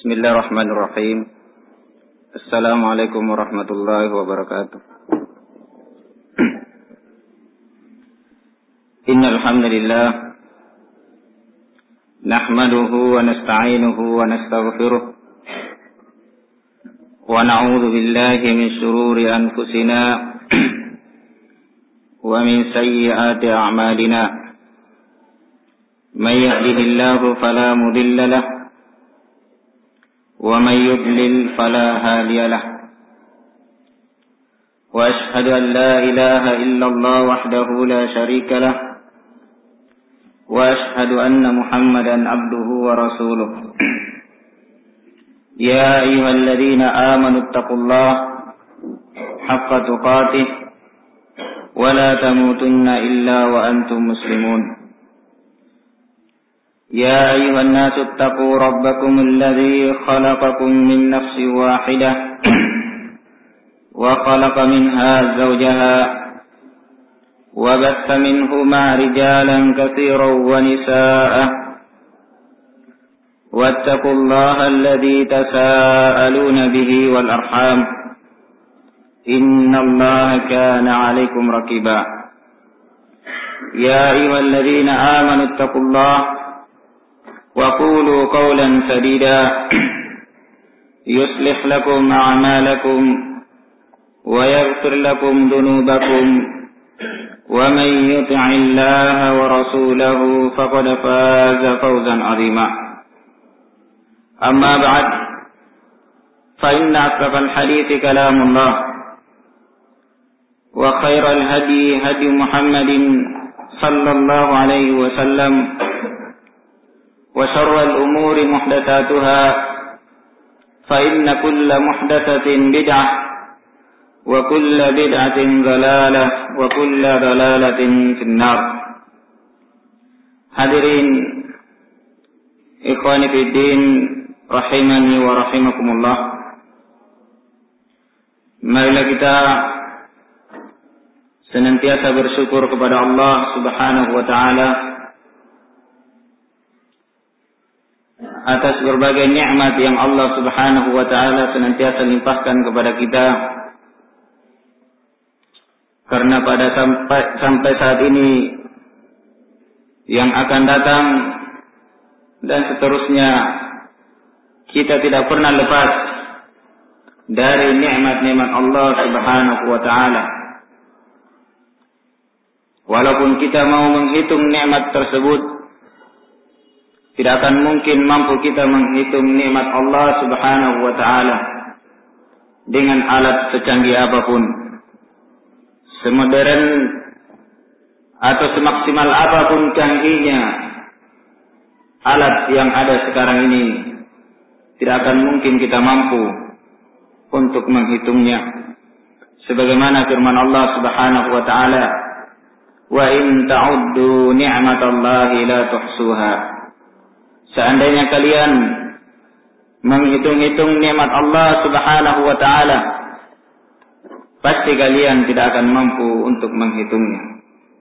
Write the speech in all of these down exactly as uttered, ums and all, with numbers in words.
Bismillahirrahmanirrahim. Assalamualaikum warahmatullahi wabarakatuh. Innal hamdalillah nahmaduhu wa nasta'inuhu wa nastaghfiruh wa na'udzu billahi min shururi anfusina wa min sayyiati a'malina. May yahdihillahu fala mudilla lahu ومن يضلل فلا هادي له وأشهد أن لا إله إلا الله وحده لا شريك له وأشهد أن محمدا عبده ورسوله يا أيها الذين آمنوا اتقوا الله حق تقاته ولا تموتن إلا وأنتم مسلمون يا أيها الناس اتقوا ربكم الذي خلقكم من نفس واحدة وخلق منها زوجها وبث منهما رجالا كثيرا ونساء واتقوا الله الذي تساءلون به والأرحام إن الله كان عليكم رقيبا يا أيها الذين آمنوا اتقوا الله وقولوا قولا سديدا يصلح لكم أعمالكم ويغفر لكم ذنوبكم ومن يطع الله ورسوله فقد فاز فوزا عظيما أما بعد فإن أصدق الحديث كلام الله وخير الهدي هدي محمد صلى الله عليه وسلم وشر الأمور محدثاتها فإن كل محدثة بدعة وكل بدعة ضلالة وكل ضلالة في النار. Hadirin ikhwani fid din rahimani wa rahimakumullah. Marilah kita senantiasa bersyukur kepada Allah Subhanahu wa taala atas berbagai nikmat yang Allah Subhanahu wa taala senantiasa limpahkan kepada kita. Karena pada sampai sampai saat ini yang akan datang dan seterusnya kita tidak pernah lepas dari nikmat-nikmat Allah Subhanahu wa taala. Walaupun kita mau menghitung nikmat tersebut, tidak akan mungkin mampu kita menghitung nikmat Allah Subhanahu wa taala dengan alat secanggih apapun, semodern atau semaksimal apapun canggihnya alat yang ada sekarang ini, tidak akan mungkin kita mampu untuk menghitungnya. Sebagaimana firman Allah Subhanahu wa taala, "Wa in ta'uddu ni'matallahi la tuhsuha." Seandainya kalian menghitung-hitung nikmat Allah Subhanahu wa taala, pasti kalian tidak akan mampu untuk menghitungnya.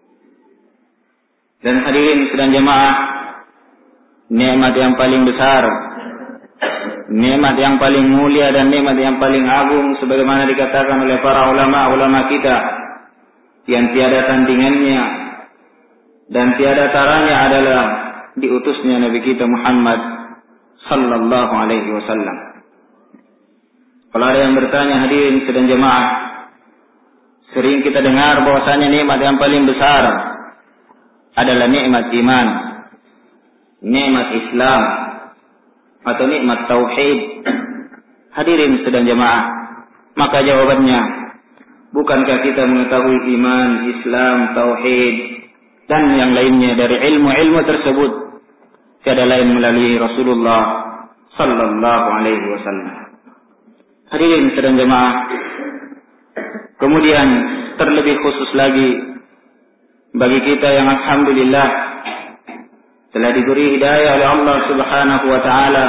Dan hadirin sedang jemaah, nikmat yang paling besar, nikmat yang paling mulia dan nikmat yang paling agung sebagaimana dikatakan oleh para ulama-ulama kita yang tiada tandingannya dan tiada taranya adalah diutusnya Nabi kita Muhammad sallallahu alaihi wasallam. Kalau ada yang bertanya, hadirin sedang jemaah, sering kita dengar bahwasanya nikmat yang paling besar adalah nikmat iman, nikmat Islam, atau nikmat tauhid. Hadirin sedang jemaah, maka jawabannya, bukankah kita mengetahui iman, Islam, tauhid dan yang lainnya dari ilmu-ilmu tersebut tiada lain melalui Rasulullah sallallahu alaihi wasallam. Hadirin sedang jemaah, kemudian terlebih khusus lagi bagi kita yang alhamdulillah telah diberi hidayah oleh Allah Subhanahu wa taala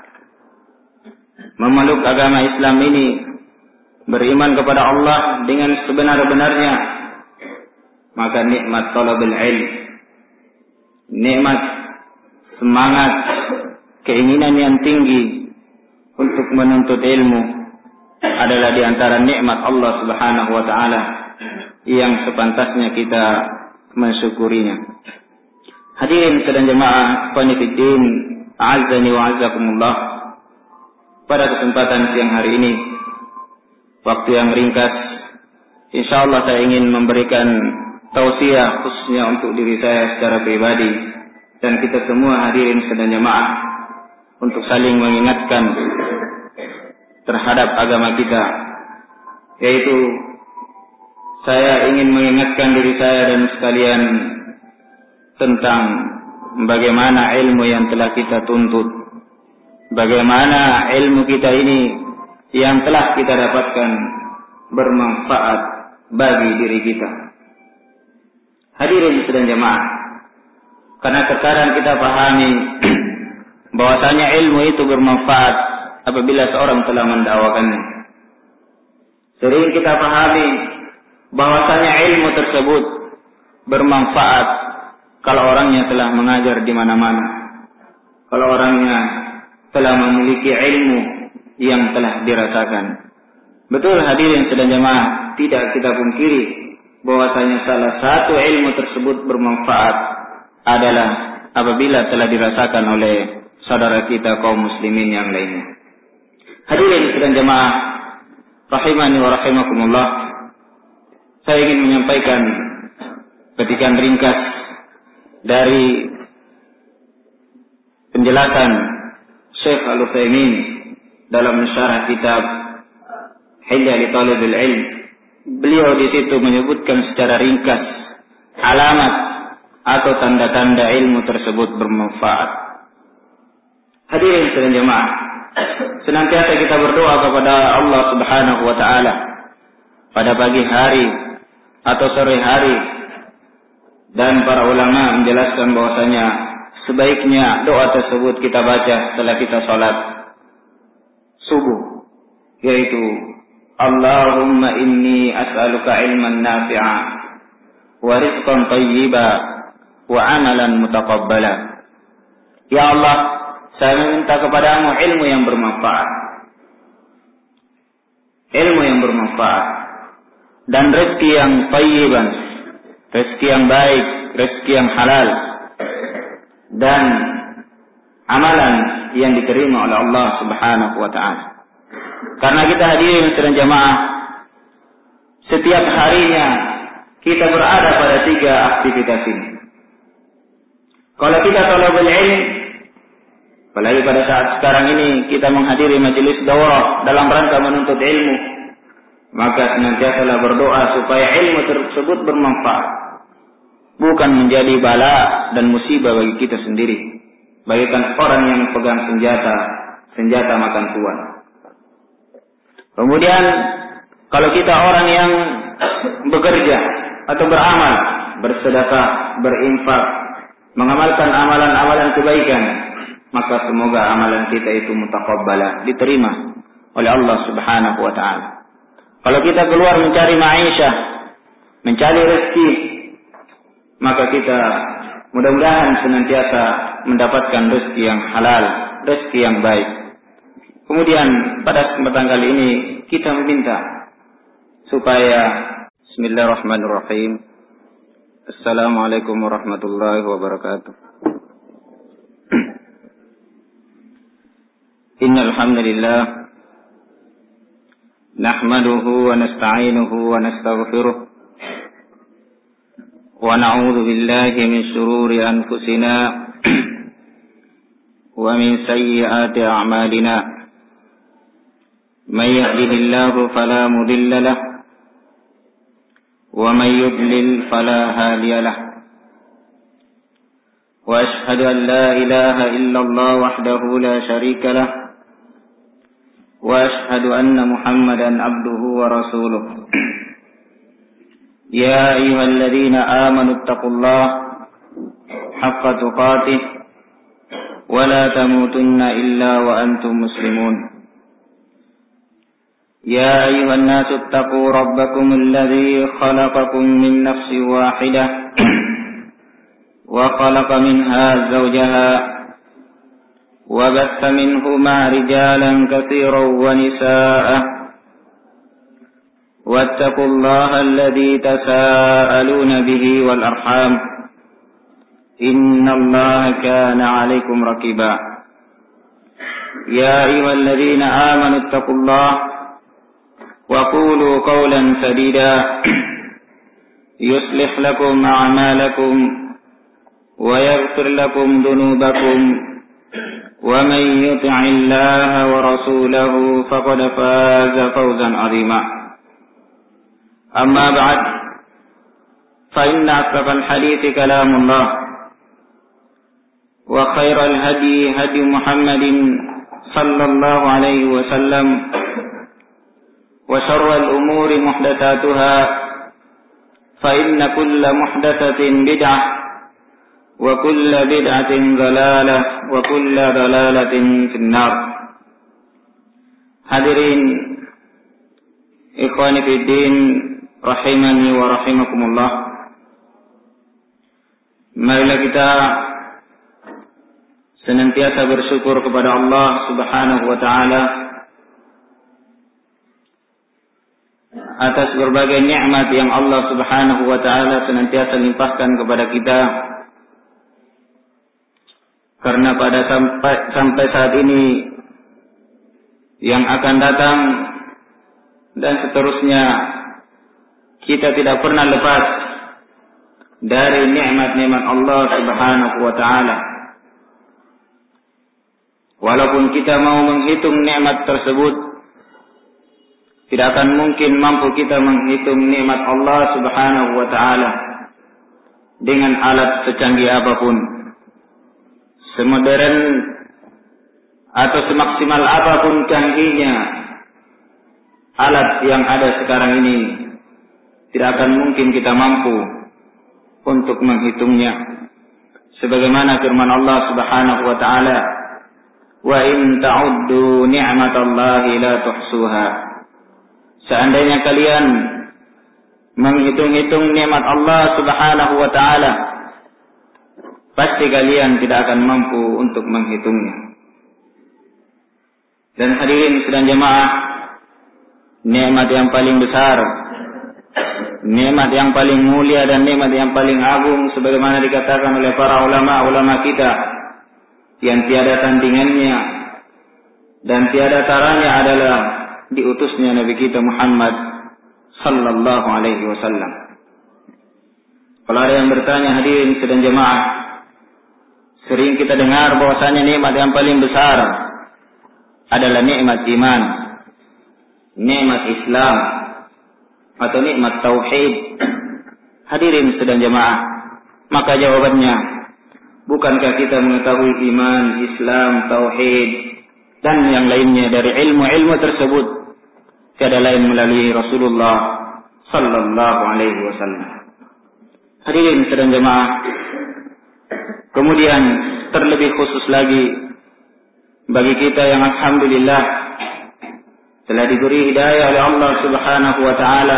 memeluk agama Islam ini, beriman kepada Allah dengan sebenar-benarnya, maka nikmat talabul ilm, nikmat semangat, keinginan yang tinggi untuk menuntut ilmu adalah di antara nikmat Allah Subhanahu wa taala yang sepantasnya kita mensyukurinya. Hadirin sekalian jemaah qanifiddin, a'azzani wa a'azzakumullah. Pada kesempatan siang hari ini, waktu yang ringkas, insyaallah saya ingin memberikan tausiah khususnya untuk diri saya secara pribadi dan kita semua hadirin sekalian jemaah untuk saling mengingatkan terhadap agama kita, yaitu saya ingin mengingatkan diri saya dan sekalian tentang bagaimana ilmu yang telah kita tuntut, bagaimana ilmu kita ini yang telah kita dapatkan bermanfaat bagi diri kita. Hadirin sekalian jemaah, karena terkadang kita pahami bahwasanya ilmu itu bermanfaat apabila seorang telah mendakwakannya. Sering kita pahami bahwasanya ilmu tersebut bermanfaat kalau orangnya telah mengajar di mana-mana, kalau orangnya telah memiliki ilmu yang telah dirasakan. Betul hadirin sekalian jemaah, tidak kita pungkiri bahwasanya salah satu ilmu tersebut bermanfaat adalah apabila telah dirasakan oleh saudara kita kaum muslimin yang lainnya. Hadirin sekalian jemaah rahimani wa rahimakumullah, saya ingin menyampaikan petikan ringkas dari penjelasan Syekh Al-Utsaimin dalam syarah kitab Hilya li Talibil Ilm. Beliau di situ menyebutkan secara ringkas alamat atau tanda-tanda ilmu tersebut bermanfaat. Hadirin sekalian jemaah, senantiasa kita berdoa kepada Allah Subhanahu wa taala pada pagi hari atau sore hari, dan para ulama menjelaskan bahwasanya sebaiknya doa tersebut kita baca setelah kita salat subuh, yaitu Allahumma inni as'aluka ilman nafi'a wa rizqan thayyiba wa amalan mutaqabbala. Ya Allah, saya meminta kepadamu ilmu yang bermanfaat, ilmu yang bermanfaat dan rezeki yang thayyiban, rezeki yang baik, rezeki yang halal, dan amalan yang diterima oleh Allah Subhanahu wa taala. Karena kita hadirin sekalian jemaah, setiap harinya kita berada pada tiga aktivitas ini. Kalau kita talabul ilm, apalagi pada saat sekarang ini kita menghadiri majelis daurah dalam rangka menuntut ilmu, maka senantiasalah berdoa supaya ilmu tersebut bermanfaat, bukan menjadi bala dan musibah bagi kita sendiri, bagaikan orang yang pegang senjata, senjata makan tuan. Kemudian kalau kita orang yang bekerja atau beramal, bersedekah, berinfak, mengamalkan amalan-amalan kebaikan, maka semoga amalan kita itu mutaqabbala, diterima oleh Allah Subhanahu wa taala. Kalau kita keluar mencari ma'isyah, mencari rezeki, maka kita mudah-mudahan senantiasa mendapatkan rezeki yang halal, rezeki yang baik. Kemudian pada kesempatan kali ini kita meminta supaya bismillahirrahmanirrahim. Assalamualaikum warahmatullahi wabarakatuh. Innal hamdalillah nahmaduhu wa nasta'inuhu wa nastaghfiruh wa na'udzu billahi min shururi anfusina wa min sayyiati a'malina. من يهده الله فلا مضل له ومن يضلل فلا هادي له وأشهد أن لا إله إلا الله وحده لا شريك له وأشهد أن محمدا عبده ورسوله يا أيها الذين آمنوا اتقوا الله حق تقاته ولا تموتن إلا وأنتم مسلمون يا أيها الناس اتقوا ربكم الذي خلقكم من نفس واحدة وخلق منها زوجها وبث منهما رجالا كثيرا ونساء واتقوا الله الذي تساءلون به والأرحام إن الله كان عليكم رقيبا يا أيها الذين آمنوا اتقوا الله وقولوا قولا سديدا يصلح لكم أعمالكم ويغفر لكم ذنوبكم ومن يطع الله ورسوله فقد فاز فوزا عظيما أما بعد فإن أصدق الحديث كلام الله وخير الهدي هدي محمد صلى الله عليه وسلم وشر الأمور محدثاتها فإن كل محدثة بدعة وكل بدعة ضلالة وكل ضلالة في النار. Hadirin ikhwani fid din rahimani wa rahimakumullah. Marilah kita senantiasa bersyukur kepada Allah Subhanahu wa taala atas berbagai nikmat yang Allah Subhanahu wa taala senantiasa limpahkan kepada kita. Karena pada sampai sampai saat ini yang akan datang dan seterusnya kita tidak pernah lepas dari nikmat-nikmat Allah Subhanahu wa taala. Walaupun kita mau menghitung nikmat tersebut, tidak akan mungkin mampu kita menghitung nikmat Allah Subhanahu wa taala dengan alat secanggih apapun, semodern atau semaksimal apapun canggihnya alat yang ada sekarang ini, tidak akan mungkin kita mampu untuk menghitungnya. Sebagaimana firman Allah Subhanahu wa taala, "Wa in ta'uddu ni'matallahi la tuhsuha." Seandainya kalian menghitung-hitung nikmat Allah Subhanahu wa taala, pasti kalian tidak akan mampu untuk menghitungnya. Dan hadirin sedang jemaah, nikmat yang paling besar, nikmat yang paling mulia dan nikmat yang paling agung sebagaimana dikatakan oleh para ulama-ulama kita yang tiada tandingannya dan tiada taranya adalah diutusnya Nabi kita Muhammad sallallahu alaihi wasallam. Kalau ada yang bertanya, hadirin sedang jemaah, sering kita dengar bahwasanya nikmat yang paling besar adalah nikmat iman, nikmat Islam, atau nikmat tauhid. Hadirin sedang jemaah, maka jawabannya, bukankah kita mengetahui iman, Islam, tauhid dan yang lainnya dari ilmu-ilmu tersebut tiada lain melalui Rasulullah sallallahu alaihi wasallam. Hadirin sedang jemaah, kemudian terlebih khusus lagi bagi kita yang alhamdulillah telah diberi hidayah oleh Allah Subhanahu wa taala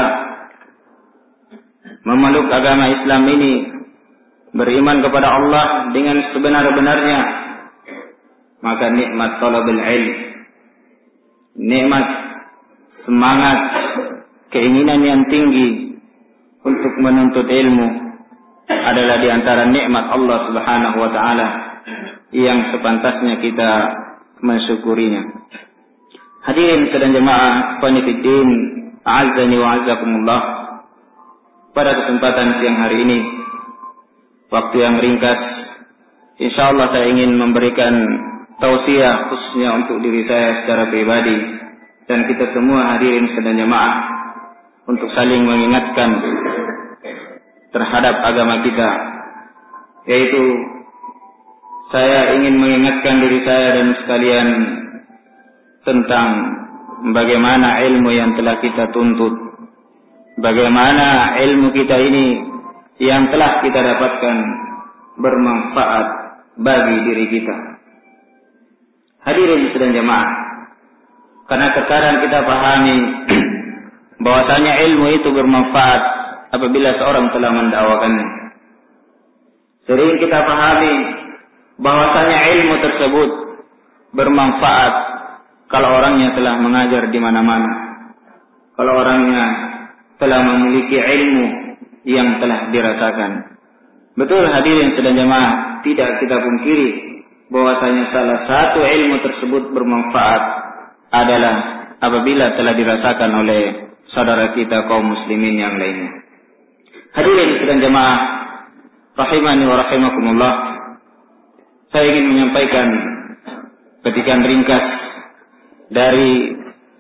memeluk agama Islam ini, beriman kepada Allah dengan sebenar-benarnya, maka nikmat talabul ilm, nikmat semangat, keinginan yang tinggi untuk menuntut ilmu adalah di antara nikmat Allah Subhanahu wa taala yang sepantasnya kita mensyukurinya. Hadirin sedang jemaah qanifiddin, a'azzani wa a'azzakumullah. Pada kesempatan siang hari ini, waktu yang ringkas, insyaallah saya ingin memberikan tausiah khususnya untuk diri saya secara pribadi dan kita semua hadirin sedang jemaah untuk saling mengingatkan terhadap agama kita, yaitu saya ingin mengingatkan diri saya dan sekalian tentang bagaimana ilmu yang telah kita tuntut, bagaimana ilmu kita ini yang telah kita dapatkan bermanfaat bagi diri kita. Hadirin sedang jemaah, karena terkadang kita pahami bahwasanya ilmu itu bermanfaat apabila seorang telah mendakwakannya. Sering kita pahami bahwasanya ilmu tersebut bermanfaat kalau orangnya telah mengajar di mana-mana, kalau orangnya telah memiliki ilmu yang telah dirasakan. Betul hadirin sedang jemaah, tidak kita pungkiri bahwasanya salah satu ilmu tersebut bermanfaat adalah apabila telah dirasakan oleh saudara kita kaum muslimin yang lainnya. Hadirin sedang jemaah rahimani wa rahimakumullah, saya ingin menyampaikan petikan ringkas dari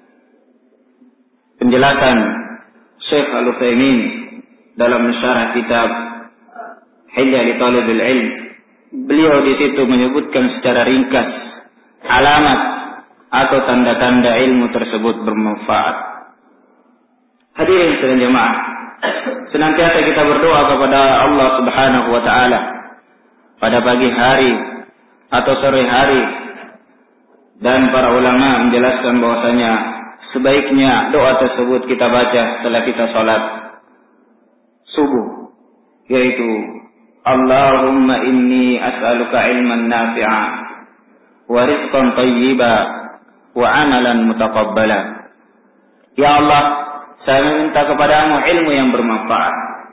penjelasan Syekh Al-Utsaimin dalam syarah kitab Hilya li Talibil Ilm. Beliau di situ menyebutkan secara ringkas alamat atau tanda-tanda ilmu tersebut bermanfaat. Hadirin sekalian jemaah, senantiasa kita berdoa kepada Allah Subhanahu wa taala pada pagi hari atau sore hari, dan para ulama menjelaskan bahwasanya sebaiknya doa tersebut kita baca setelah kita salat subuh, yaitu Allahumma inni as'aluka ilman nafi'a wa rizqan thayyiba wa amalan mutaqabbala. Ya Allah, saya meminta kepadamu ilmu yang bermanfaat,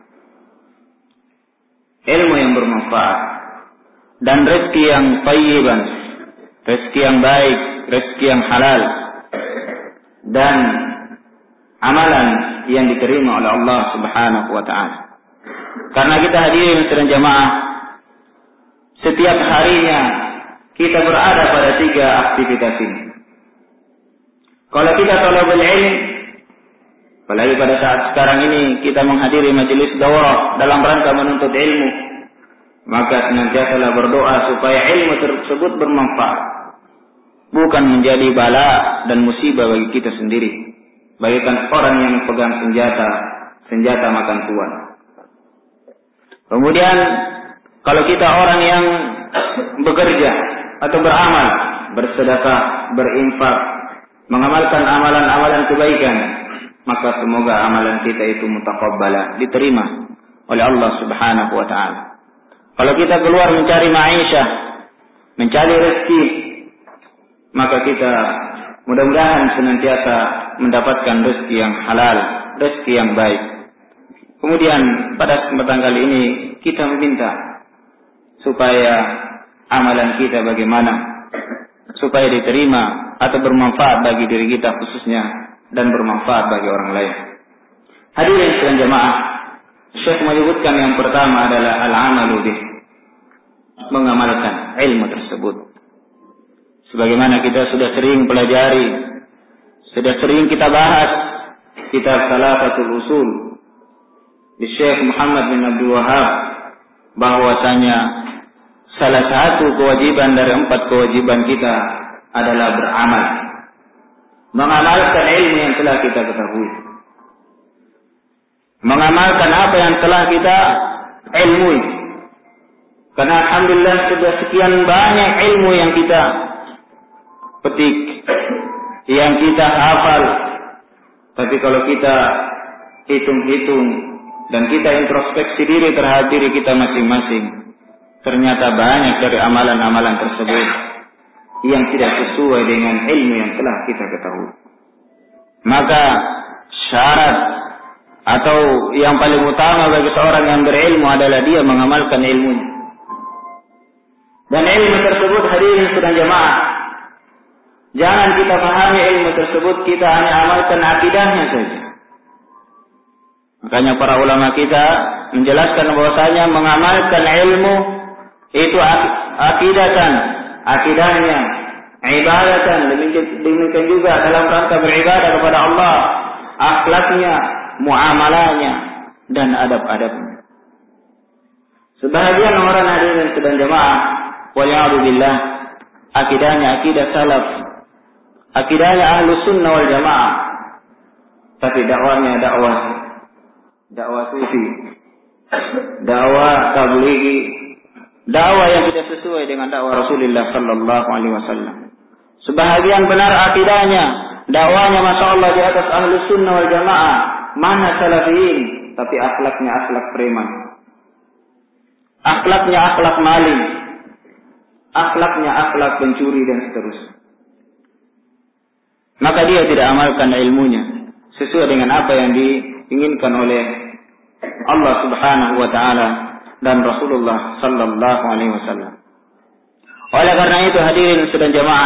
ilmu yang bermanfaat, dan rezeki yang thayyiban, rezeki yang baik, rezeki yang halal, dan amalan yang diterima oleh Allah Subhanahu wa taala. Karena kita hadirin sekalian jamaah, setiap harinya kita berada pada tiga aktivitas ini. Kalau kita talabul ilm, apalagi pada saat sekarang ini kita menghadiri majelis daurah dalam rangka menuntut ilmu, maka senantiasalah berdoa supaya ilmu tersebut bermanfaat, bukan menjadi bala dan musibah bagi kita sendiri, bagaikan orang yang pegang senjata, senjata makan tuan. Kemudian kalau kita orang yang bekerja atau beramal, bersedekah, berinfak, mengamalkan amalan-amalan kebaikan, maka semoga amalan kita itu mutaqabbala, diterima oleh Allah Subhanahu wa taala. Kalau kita keluar mencari ma'isyah, mencari rezeki, maka kita mudah-mudahan senantiasa mendapatkan rezeki yang halal, rezeki yang baik. Kemudian pada kesempatan kali ini kita meminta supaya amalan kita bagaimana, supaya diterima atau bermanfaat bagi diri kita khususnya dan bermanfaat bagi orang lain. Hadirin sekalian jemaah, Syekh menyebutkan yang pertama adalah al-amalu bih, mengamalkan ilmu tersebut. Sebagaimana kita sudah sering pelajari, sudah sering kita bahas kitab Salafatul Usul di Syekh Muhammad bin Abdul Wahhab, bahwasanya salah satu kewajiban dari empat kewajiban kita adalah beramal, mengamalkan ilmu yang telah kita ketahui, mengamalkan apa yang telah kita ilmui. Karena alhamdulillah sudah sekian banyak ilmu yang kita petik, yang kita hafal, tapi kalau kita hitung-hitung dan kita introspeksi diri terhadap diri kita masing-masing, ternyata banyak dari amalan-amalan tersebut yang tidak sesuai dengan ilmu yang telah kita ketahui. Maka syarat atau yang paling utama bagi seorang yang berilmu adalah dia mengamalkan ilmunya. Dan ilmu tersebut hadirin sekalian jemaah, jangan kita pahami ilmu tersebut kita hanya amalkan akidahnya saja. Makanya para ulama kita menjelaskan bahwasanya mengamalkan ilmu itu akidatan, akidahnya, ibadatan, demikian juga dalam rangka beribadah kepada Allah, akhlaknya, muamalahnya, dan adab-adabnya. Sebahagian orang hadirin sedang jemaah, waliyadzubillah, akidahnya akidah salaf, akidahnya ahlu sunnah wal jamaah, tapi dakwahnya dakwah dakwah sufi, dakwah tablighi, dakwah yang tidak sesuai dengan dakwah Rasulullah sallallahu alaihi wasallam. Sebahagian benar akidahnya, dakwahnya masya Allah di atas ahlu sunnah wal jamaah, mana salafiyin, tapi akhlaknya akhlak preman, akhlaknya akhlak maling, akhlaknya akhlak pencuri dan seterusnya. Maka dia tidak amalkan ilmunya sesuai dengan apa yang diinginkan oleh Allah Subhanahu wa taala dan Rasulullah sallallahu alaihi wasallam. Oleh karena itu hadirin sedang jamaah,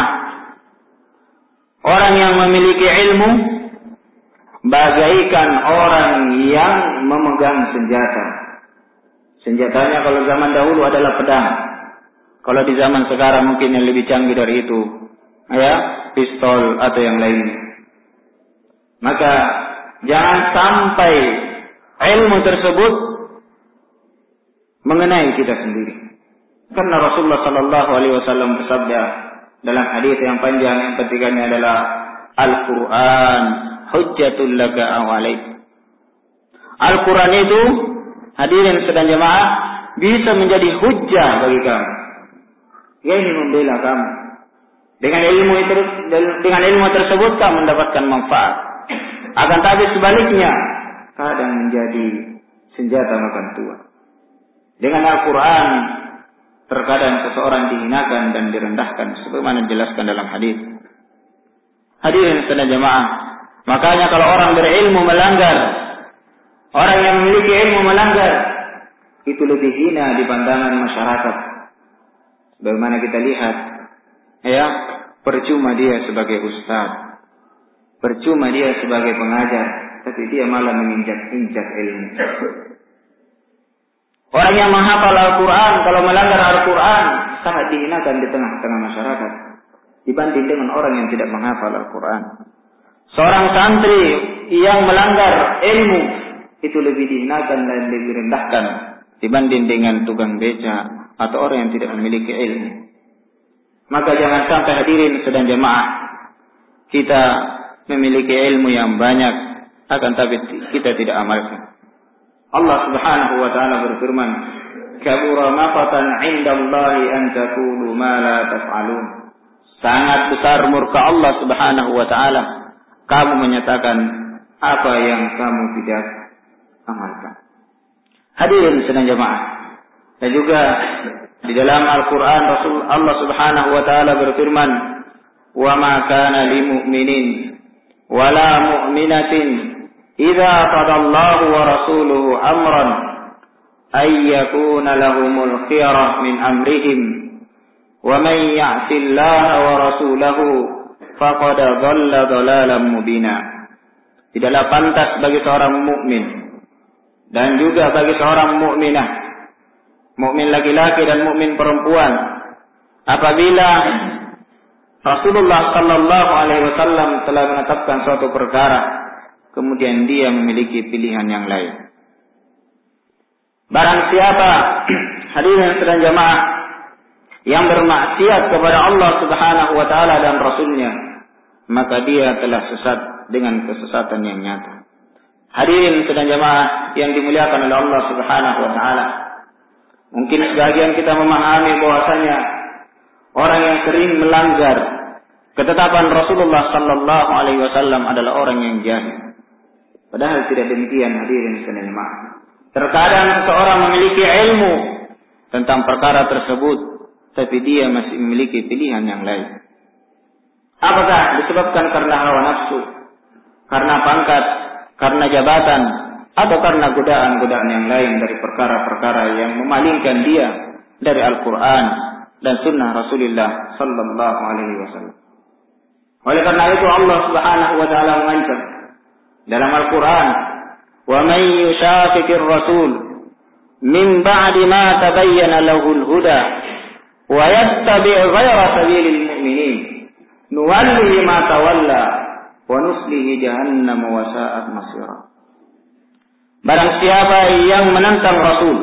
orang yang memiliki ilmu bagaikan orang yang memegang senjata. Senjatanya kalau zaman dahulu adalah pedang. Kalau di zaman sekarang mungkin yang lebih canggih dari itu, ya, pistol atau yang lainnya. Maka jangan sampai ilmu tersebut mengenai kita sendiri. Karena Rasulullah sallallahu alaihi wasallam bersabda dalam hadis yang panjang yang petikannya adalah Al-Qur'an hujjatul laka aw alaik. Al-Qur'an itu hadirin sedang jemaah bisa menjadi hujjah bagi kamu. Ya, ini membela kamu. Dengan ilmu itu, dengan ilmu tersebut kamu mendapatkan manfaat. Akan tapi sebaliknya kadang menjadi senjata makan tuan. Dengan Al-Quran terkadang seseorang dihinakan dan direndahkan sebagaimana dijelaskan dalam hadis. Hadirin sekalian jemaah, makanya kalau orang berilmu melanggar, orang yang memiliki ilmu melanggar, itu lebih hina di pandangan masyarakat. Bagaimana kita lihat, ya, percuma dia sebagai ustaz, percuma dia sebagai pengajar, tapi dia malah menginjak-injak ilmu. Orang yang menghafal Al-Quran, kalau melanggar Al-Quran, sangat dihinakan di tengah-tengah masyarakat dibanding dengan orang yang tidak menghafal Al-Quran. Seorang santri yang melanggar ilmu itu lebih dihinakan dan lebih rendahkan dibanding dengan tukang beca atau orang yang tidak memiliki ilmu. Maka jangan sampai hadirin sedang jemaah kita memiliki ilmu yang banyak, akan tapi kita tidak amalkan. Allah Subhanahu wa taala berfirman, "Kabura maqatan 'indallahi an taqulu ma la taf'alun." Sangat besar murka Allah Subhanahu wa taala kamu menyatakan apa yang kamu tidak amalkan. Hadirin sedang jemaah. Dan juga di dalam Al-Qur'an Rasul Allah Subhanahu wa taala berfirman, "Wa ma kana lil mu'minin wa la mu'minatin idza qadallahu wa rasuluhu amran ay yakuna lahumul khiyarah min amrihim wa man ya'sillaha wa rasulahu faqad dhalla dhalalan mubina." Tidaklah pantas bagi seorang mukmin dan juga bagi seorang mukminah, mukmin laki-laki dan mukmin perempuan, apabila Rasulullah sallallahu alaihi wasallam telah menetapkan suatu perkara, kemudian dia memiliki pilihan yang lain. Barang siapa hadirin sekalian jemaah yang bermaksiat kepada Allah Subhanahu wa taala dan Rasulnya, maka dia telah sesat dengan kesesatan yang nyata. Hadirin sekalian jemaah yang dimuliakan oleh Allah Subhanahu wa taala, mungkin sebagian kita memahami bahwasanya orang yang sering melanggar ketetapan Rasulullah sallallahu alaihi wasallam adalah orang yang jahil. Padahal tidak demikian hadirin sekalian jemaah. Terkadang seseorang memiliki ilmu tentang perkara tersebut, tapi dia masih memiliki pilihan yang lain. Apakah disebabkan karena hawa nafsu, karena pangkat, karena jabatan, atau karena godaan-godaan yang lain dari perkara-perkara yang memalingkan dia dari Al-Quran dan Sunnah Rasulullah Sallallahu Alaihi Wasallam. Oleh karena itu Allah Subhanahu Wa Taala mengancam dalam Al-Quran, "Wa man yushaqiqir rasul min ba'di ma tabayyana lahul huda wa yattabi' ghayra sabilil mu'minin nuwallihi ma tawalla wa nuslihi jahannam wa sa'at masira." Barang siapa yang menentang Rasul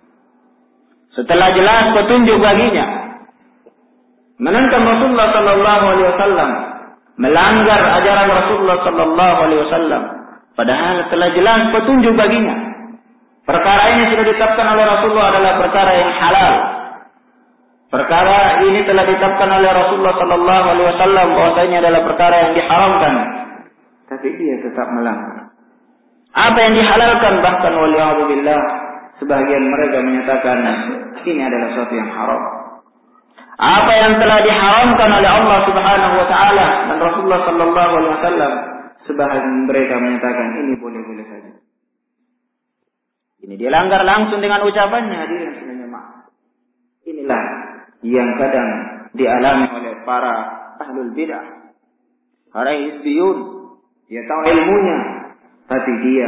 setelah jelas petunjuk baginya, menentang Rasulullah sallallahu alaihi wasallam, melanggar ajaran Rasulullah sallallahu alaihi wasallam, padahal telah jelas petunjuk baginya. Perkara ini sudah ditetapkan oleh Rasulullah adalah perkara yang halal. Perkara ini telah ditetapkan oleh Rasulullah sallallahu alaihi wasallam bahwasanya adalah perkara yang diharamkan, tapi dia tetap melanggar. Apa yang dihalalkan bahkan waliyadzubillah sebagian mereka menyatakan ini adalah sesuatu yang haram. Apa yang telah diharamkan oleh Allah Subhanahu wa taala dan Rasulullah sallallahu alaihi wasallam, sebahagian mereka menyatakan ini boleh-boleh saja. Ini dia langgar langsung dengan ucapannya, hadirin sekalian jemaah. Inilah yang kadang dialami oleh para ahlul bidah, para hizbiyun. Dia tahu ilmunya, tapi dia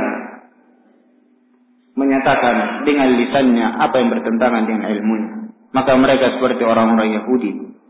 menyatakan dengan lisannya apa yang bertentangan dengan ilmunya. Maka mereka seperti orang-orang Yahudi.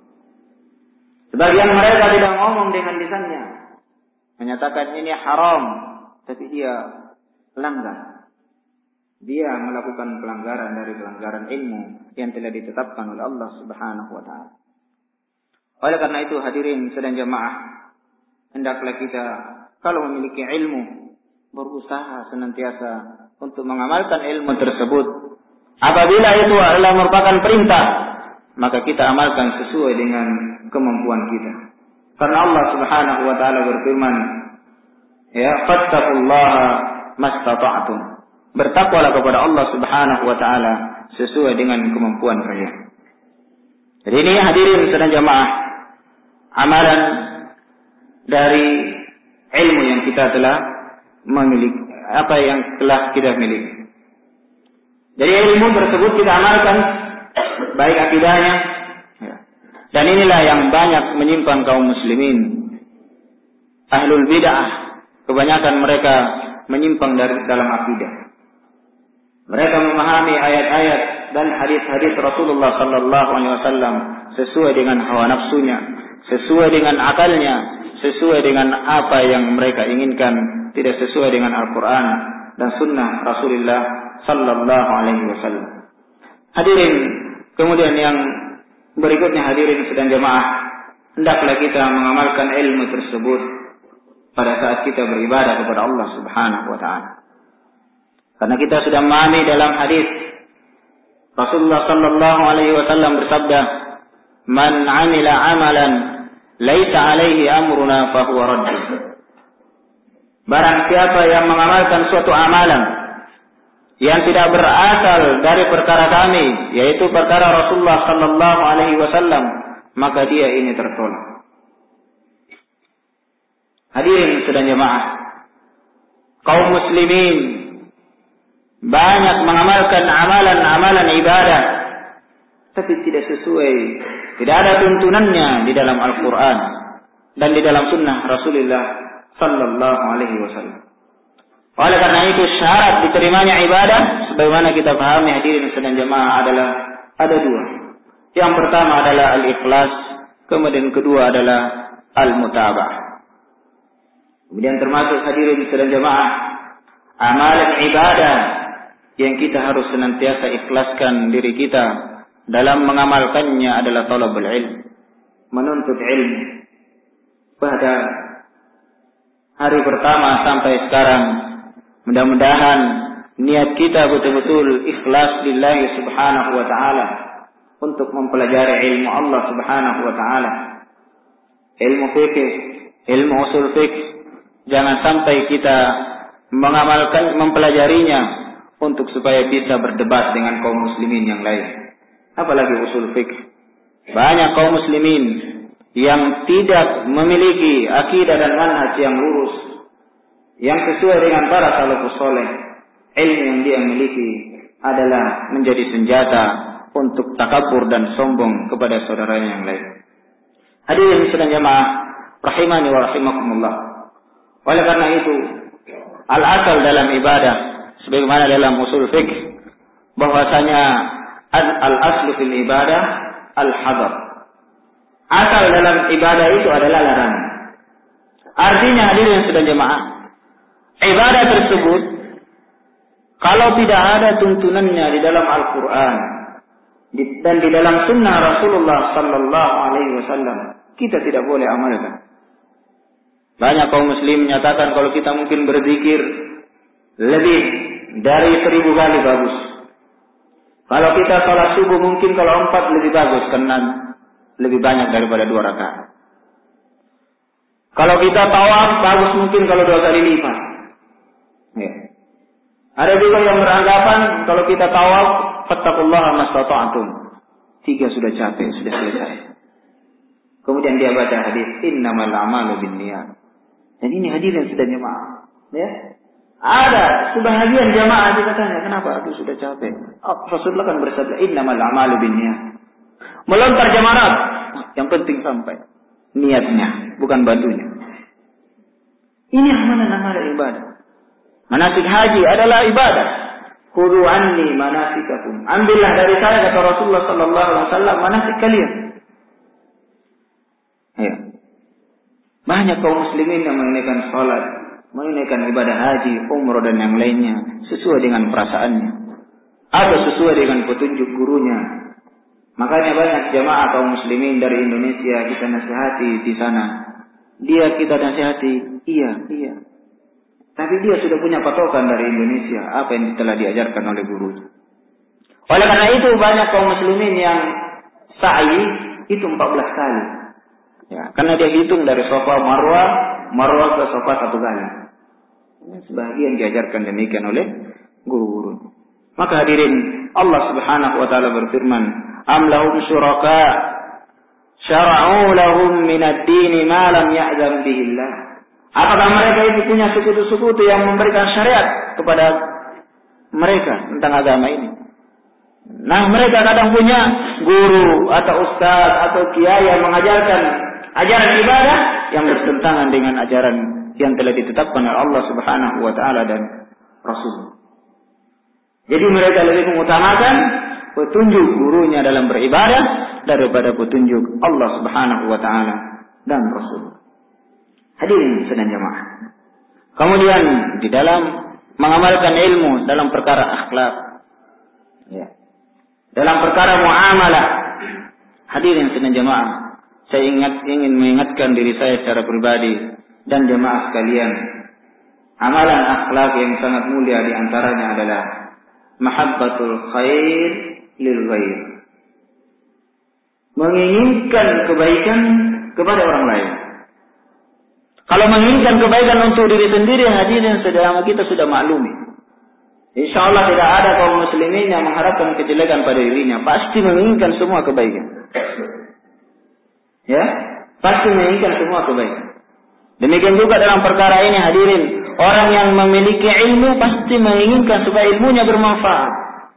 Sebagian mereka tidak ngomong dengan lisannya, menyatakan ini haram, tapi dia langgar. Dia melakukan pelanggaran dari pelanggaran ilmu yang telah ditetapkan oleh Allah Subhanahu wa taala. Oleh karena itu hadirin sedang jemaah, hendaklah kita kalau memiliki ilmu berusaha senantiasa untuk mengamalkan ilmu tersebut. Apabila itu adalah merupakan perintah, maka kita amalkan sesuai dengan kemampuan kita. Karena Allah Subhanahu wa taala berfirman, ya fattaqullaha mastata'tum. Bertakwalah kepada Allah Subhanahu wa taala sesuai dengan kemampuan kalian. Jadi ini hadirin sedang jamaah, amalan dari ilmu yang kita telah memiliki, apa yang telah kita miliki. Jadi ilmu tersebut kita amalkan, baik akidahnya, dan inilah yang banyak menyimpang kaum muslimin. Ahlul bid'ah, kebanyakan mereka menyimpang dari dalam akidah. Mereka memahami ayat-ayat dan hadis-hadis Rasulullah sallallahu alaihi wasallam sesuai dengan hawa nafsunya, sesuai dengan akalnya, sesuai dengan apa yang mereka inginkan, tidak sesuai dengan Al-Quran dan sunnah Rasulullah sallallahu alaihi wasallam. Hadirin, kemudian yang berikutnya hadirin sedang jemaah, hendaklah kita mengamalkan ilmu tersebut pada saat kita beribadah kepada Allah Subhanahu wa taala. Karena kita sudah memahami dalam hadis Rasulullah sallallahu alaihi wasallam bersabda, "Man 'amila 'amalan laisa 'alaihi amruna fa huwa radd." Barang siapa yang mengamalkan suatu amalan yang tidak berasal dari perkara kami, yaitu perkara Rasulullah sallallahu alaihi wasallam, maka dia ini tertolak. Hadirin sedang jemaah, kaum muslimin banyak mengamalkan amalan-amalan ibadah, tapi tidak sesuai, tidak ada tuntunannya di dalam Al-Quran dan di dalam sunnah Rasulullah sallallahu alaihi wasallam. Oleh karena itu syarat diterimanya ibadah, sebagaimana kita pahami hadirin sedang jemaah, adalah ada dua. Yang pertama adalah al-ikhlas, kemudian kedua adalah al-mutaba'ah. Kemudian termasuk hadirin sedang jemaah, amalan ibadah yang kita harus senantiasa ikhlaskan diri kita dalam mengamalkannya adalah talabul ilm, menuntut ilmu. Pada hari pertama sampai sekarang, mudah-mudahan niat kita betul-betul ikhlas lillahi subhanahu wa ta'ala untuk mempelajari ilmu Allah subhanahu wa ta'ala. Ilmu fikih, ilmu usul fikih, jangan sampai kita mengamalkan, mempelajarinya untuk supaya bisa berdebat dengan kaum muslimin yang lain. Apalagi usul fikih. Banyak kaum muslimin yang tidak memiliki akidah dan manhaj yang lurus, yang sesuai dengan para salafus saleh. Ilmu yang dia miliki adalah menjadi senjata untuk takabur dan sombong kepada saudaranya yang lain. Hadirin sedang jemaah rahimani wa rahimakumullah. Oleh karena itu, al-asal dalam ibadah, sebagaimana dalam usul fikih, bahwasanya al-aslu fil ibadah al-hadar. Asal dalam ibadah itu adalah larangan. Artinya hadirin sedang jemaah, ibadah tersebut kalau tidak ada tuntunannya di dalam Al-Quran dan di dalam sunnah Rasulullah sallallahu alaihi wasallam, kita tidak boleh amalkan. Banyak kaum muslim menyatakan kalau kita mungkin berzikir lebih dari seribu kali bagus. Kalau kita salat subuh mungkin kalau empat lebih bagus karena lebih banyak daripada dua rakaat. Kalau kita tawaf bagus mungkin kalau dua kali lipat. Ya. Ada juga yang beranggapan kalau kita tawaf fattaqullaha mastata'tum. tiga sudah capek, sudah selesai. Kemudian dia baca hadis innamal a'malu binniyat. Dan ini hadirin sudah jemaah, ya. Ada sebahagian jemaah dikatanya, kenapa aku sudah capek? Oh, Rasulullah kan bersabda innamal a'malu binniyat. Melontar jamarat, yang penting sampai niatnya, bukan batunya. Ini amalan-amalan ibadah. Manasik haji adalah ibadah. Khudhu anni manasikakum. Ambillah dari saya, kata Rasulullah sallallahu alaihi wasallam, manasik kalian. Ya. Banyak kaum muslimin yang menunaikan salat, menunaikan ibadah haji, umrah dan yang lainnya sesuai dengan perasaannya atau sesuai dengan petunjuk gurunya. Makanya banyak jamaah kaum muslimin dari Indonesia kita nasihati di sana. Dia kita nasihati, iya, iya. Tapi dia sudah punya patokan dari Indonesia, apa yang telah diajarkan oleh gurunya. Oleh karena itu banyak kaum muslimin yang sa'i itu empat belas kali. Ya, karena dia hitung dari Safa Marwah, Marwah ke Safa satu kali. Sebagian diajarkan demikian oleh guru-guru. Maka hadirin, Allah Subhanahu wa taala berfirman, "Am lahum syuraka syara'u lahum min ad-din ma lam ya'zam bihi Allah." Apakah mereka itu punya sekutu-sekutu yang memberikan syariat kepada mereka tentang agama ini? Nah, mereka kadang punya guru atau ustaz atau kiai yang mengajarkan ajaran ibadah yang bertentangan dengan ajaran yang telah ditetapkan oleh Allah Subhanahu wa taala dan Rasul. Jadi mereka lebih mengutamakan petunjuk gurunya dalam beribadah daripada petunjuk Allah Subhanahu wa taala dan Rasul. Hadirin sedang jemaah. Kemudian di dalam mengamalkan ilmu dalam perkara akhlak, ya. Dalam perkara muamalah, hadirin sedang jemaah, saya ingat ingin mengingatkan diri saya secara pribadi dan jemaah sekalian, amalan akhlak yang sangat mulia di antaranya adalah mahabbatul khair lil ghair. Menginginkan kebaikan kepada orang lain. Kalau menginginkan kebaikan untuk diri sendiri, hadirin sedang kita sudah maklumi. Insya Allah tidak ada kaum muslimin yang mengharapkan kejelekan pada dirinya. Pasti menginginkan semua kebaikan. Ya, pasti menginginkan semua kebaikan. Demikian juga dalam perkara ini hadirin, orang yang memiliki ilmu pasti menginginkan supaya ilmunya bermanfaat.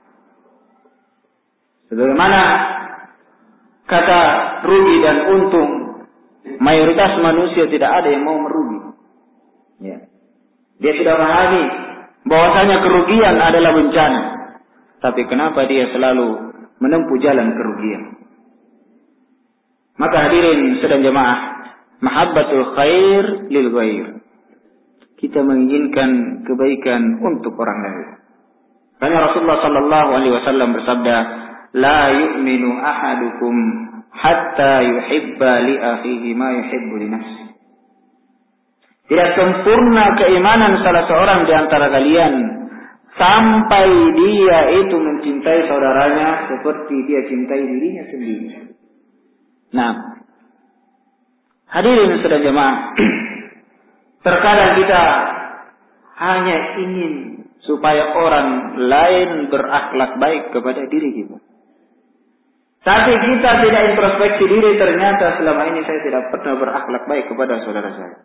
Sebagaimana kata rugi dan untung, mayoritas manusia tidak ada yang mau merugi. Ya. Dia sudah memahami bahwasanya kerugian adalah bencana. Tapi kenapa dia selalu menempuh jalan kerugian? Maka hadirin sedang jemaah, mahabbatul khair lil ghair. Kita menginginkan kebaikan untuk orang lain. Karena Rasulullah sallallahu alaihi wasallam bersabda, "La yu'minu ahadukum hatta yuhibba li akhihi ma yuhibbu li nafsihi." Tidak sempurna keimanan salah seorang di antara kalian sampai dia itu mencintai saudaranya seperti dia cintai dirinya sendiri. Nah, hadirin sedang jemaah, terkadang kita hanya ingin supaya orang lain berakhlak baik kepada diri kita. Tapi kita tidak introspeksi diri, ternyata selama ini saya tidak pernah berakhlak baik kepada saudara saya.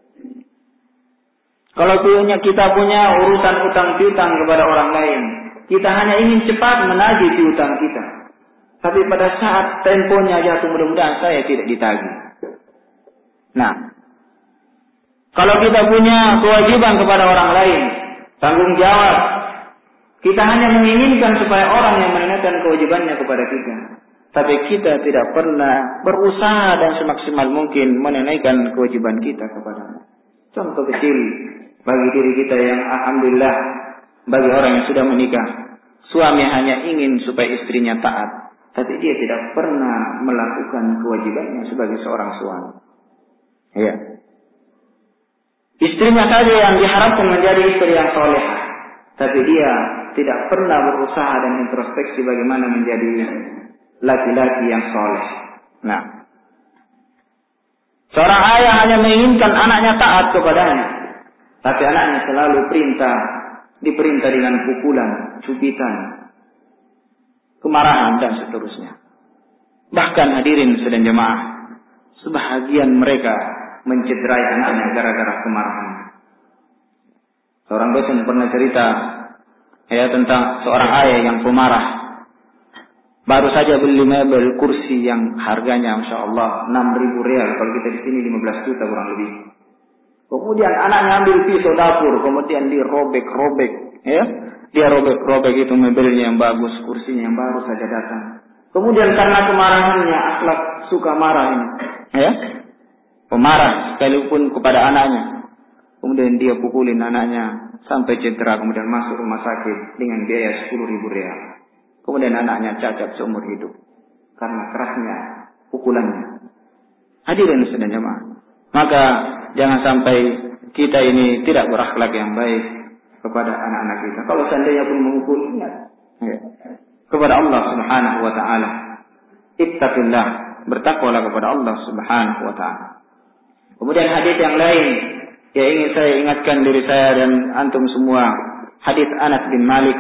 Kalau punya kita punya urusan utang piutang kepada orang lain, kita hanya ingin cepat menagih piutang kita. Tapi pada saat temponya jatuh, mudah-mudahan saya tidak ditagih. Nah, kalau kita punya kewajiban kepada orang lain, tanggung jawab, kita hanya menginginkan supaya orang yang menunaikan kewajibannya kepada kita. Tapi kita tidak pernah berusaha dan semaksimal mungkin menunaikan kewajiban kita kepada. Contoh kecil bagi diri kita yang alhamdulillah, bagi orang yang sudah menikah, suami hanya ingin supaya istrinya taat, tapi dia tidak pernah melakukan kewajibannya sebagai seorang suami. Ya. Istrinya saja yang diharapkan menjadi istri yang solehah, tapi dia tidak pernah berusaha dan introspeksi bagaimana menjadi laki-laki yang soleh. Nah, seorang ayah hanya menginginkan anaknya taat kepadanya, tapi anaknya selalu perintah, diperintah dengan pukulan, cubitan, kemarahan dan seterusnya. Bahkan hadirin sedang jemaah, sebahagian mereka mencederai anaknya gara-gara kemarahan. Seorang dosen pernah cerita ya tentang seorang ayah yang pemarah. Baru saja beli mebel kursi yang harganya Masya Allah enam ribu real. Kalau kita di sini lima belas juta kurang lebih. Kemudian anaknya ambil pisau dapur, kemudian dirobek-robek, ya. Dia robek-robek itu mebelnya yang bagus, kursinya yang baru saja datang. Kemudian karena kemarahannya, akhlak suka marah ini, ya. Pemarah sekalipun kepada anaknya. Kemudian dia pukulin anaknya sampai cedera, kemudian masuk rumah sakit dengan biaya sepuluh ribu real. Kemudian anaknya cacat seumur hidup karena kerasnya pukulannya. Hadirin sedang jemaah. Maka jangan sampai kita ini tidak berakhlak yang baik kepada anak-anak kita. Kalau seandainya pun memukul, ingat ya, kepada Allah Subhanahu wa taala. Ittaqillah, bertakwalah kepada Allah Subhanahu wa taala. Kemudian hadis yang lain yang ingin saya ingatkan diri saya dan antum semua, hadis Anas bin Malik,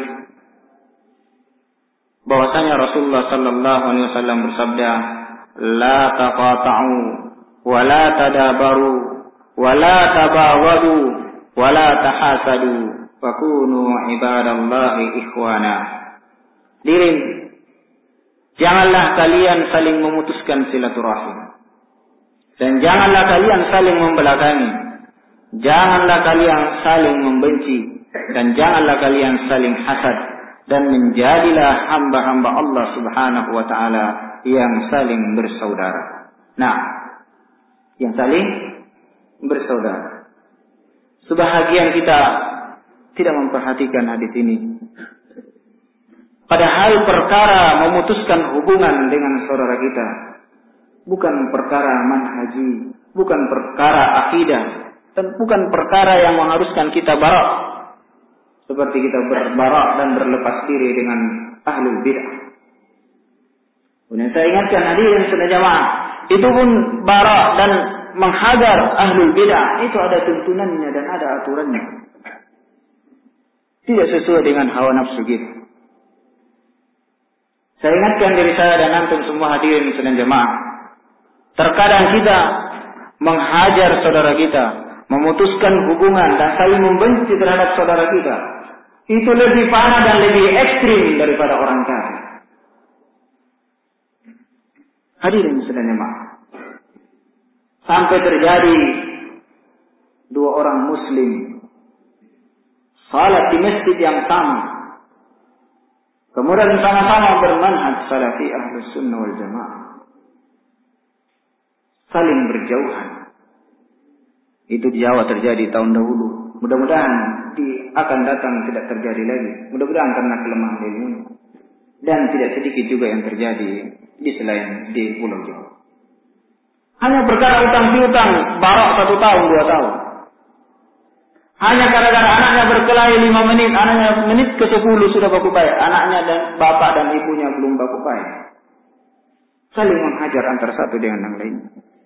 bahwasanya Rasulullah sallallahu alaihi wasallam bersabda, "La taqata'u wa la tadabaru wa la tabawadu wa la tahasadu wa kunu ibadallahi ikhwana." Dirin, janganlah kalian saling memutuskan silaturahim. Dan janganlah kalian saling membelakangi. Janganlah kalian saling membenci. Dan janganlah kalian saling hasad. Dan menjadilah hamba-hamba Allah Subhanahu wa ta'ala yang saling bersaudara. Nah, yang saling bersaudara. Sebahagian kita tidak memperhatikan hadis ini. Padahal perkara memutuskan hubungan dengan saudara kita bukan perkara manhaji, bukan perkara akidah, dan bukan perkara yang mengharuskan kita barak. Seperti kita berbarak dan berlepas diri dengan ahlul bid'ah. Kemudian saya ingatkan hadirin sedaya jamaah, itu pun barak dan menghajar ahlul bid'ah, itu ada tuntunannya dan ada aturannya. Tidak sesuai dengan hawa nafsu kita. Saya ingatkan diri saya dan antum semua hadirin sedaya jamaah, terkadang kita menghajar saudara kita, memutuskan hubungan dan saling membenci terhadap saudara kita, itu lebih parah dan lebih ekstrim daripada orang kafir. Hadirin sedang jemaah, sampai terjadi dua orang muslim salat di masjid yang sama, kemudian sama-sama bermanhaj salafi ahlus sunnah wal jamaah, saling berjauhan. Itu di Jawa terjadi tahun dahulu. Mudah-mudahan di akan datang tidak terjadi lagi. Mudah-mudahan karena kelemahan ilmu. Dan tidak sedikit juga yang terjadi di selain di Pulau Jawa. Hanya perkara utang piutang, barak satu tahun, dua tahun. Hanya gara-gara anaknya berkelahi lima menit, anaknya menit ke sepuluh sudah baku baik. Anaknya dan bapak dan ibunya belum baku baik. Saling menghajar antara satu dengan yang lain.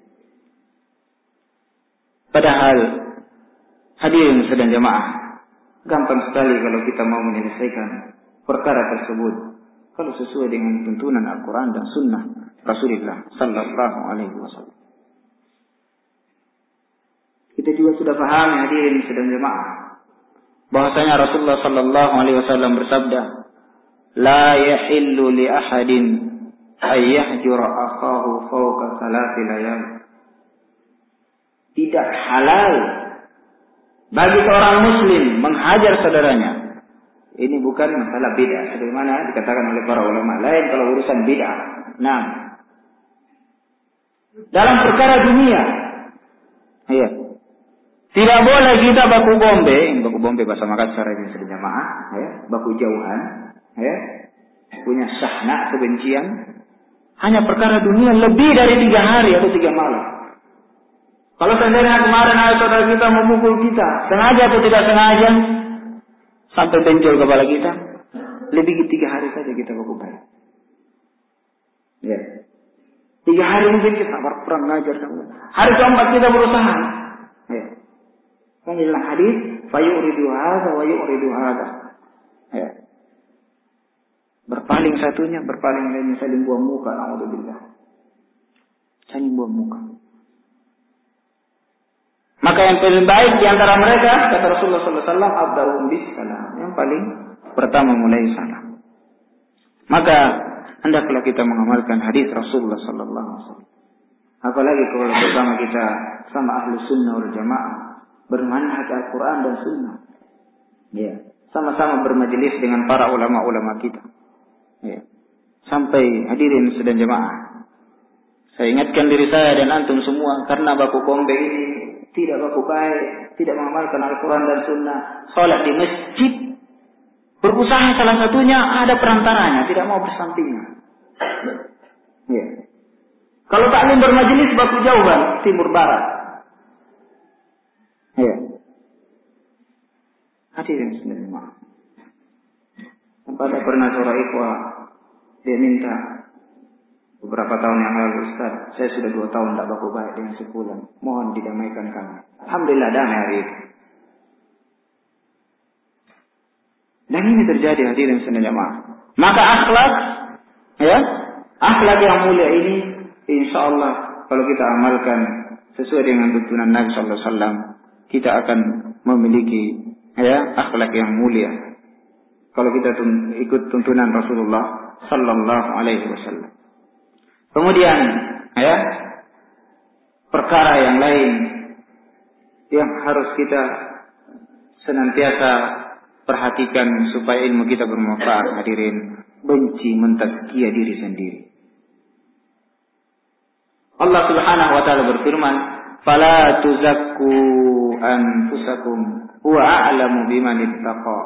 Padahal hadirin sedang jemaah, gampang sekali kalau kita mau menyelesaikan perkara tersebut kalau sesuai dengan tuntunan Al-Quran dan Sunnah Rasulullah Sallallahu Alaihi Wasallam. Kita juga sudah paham hadirin sedang jemaah, bahwasanya Rasulullah Sallallahu Alaihi Wasallam bersabda, "La yahillu li ahadin ayyahjura akhahu fawqa salati layal." Tidak halal bagi seorang muslim menghajar saudaranya. Ini bukan masalah bid'ah, sebagaimana dikatakan oleh para ulama lain kalau urusan bid'ah. Nah, dalam perkara dunia, iya, tidak boleh kita baku bombe, baku bombe bahasa Makassar ini sedang jamaah, ya, baku jauhan, ya, punya syahna kebencian, hanya perkara dunia lebih dari tiga hari atau tiga malam. Kalau seandainya kemarin ada saudara kita memukul kita, sengaja atau tidak sengaja, sampai benjol kepala kita, lebih tiga hari saja kita baku baik. Ya. Tiga hari mungkin kita berperang ngajar sama. Hari keempat kita berusaha. Ya. Kan dalam hadis, fayuridu hadza wa yuridu hadza. Ya. Berpaling satunya, berpaling lainnya, saling buang muka, alhamdulillah. saling buang muka. Maka yang paling baik di antara mereka, kata Rasulullah sallallahu alaihi wasallam, abda'uhum bis-salam. Yang paling pertama mulai salam. Maka hendaklah kita mengamalkan hadis Rasulullah sallallahu alaihi wasallam. Apalagi kalau bersama kita sama ahlu sunnah wal jamaah, bermanhaj Al-Quran dan sunnah. Ya, sama-sama bermajelis dengan para ulama-ulama kita. Ya. Sampai hadirin sedang jamaah. Saya ingatkan diri saya dan antum semua, karena baku kombe ini tidak baku baik, tidak mengamalkan Al-Quran dan sunnah, salat di masjid, berusaha salah satunya ada perantaranya, tidak mau bersampingan. Ya. Kalau taklim bermajelis baku jauhan, timur barat. Ya. Hadirin sekalian, maaf. Pada pernah seorang ikhwah, dia minta beberapa tahun yang lalu, Ustaz, saya sudah dua tahun tidak baku baik dengan sepulang. Mohon didamaikan kami. Alhamdulillah damai hari itu. Dan ini terjadi, hadirin sekalian jemaah. Maka akhlak, ya, akhlak yang mulia ini, insya Allah kalau kita amalkan sesuai dengan tuntunan Nabi Sallallahu Alaihi Wasallam, kita akan memiliki, ya, akhlak yang mulia. Kalau kita tun- ikut tuntunan Rasulullah Sallallahu Alaihi Wasallam. Kemudian, ya, perkara yang lain yang harus kita senantiasa perhatikan supaya ilmu kita bermanfaat, hadirin, benci mentazkiyah diri sendiri. Allah Subhanahu wa taala berfirman, "Fala tuzakku anfusakum huwa a'lamu biman ittaqa."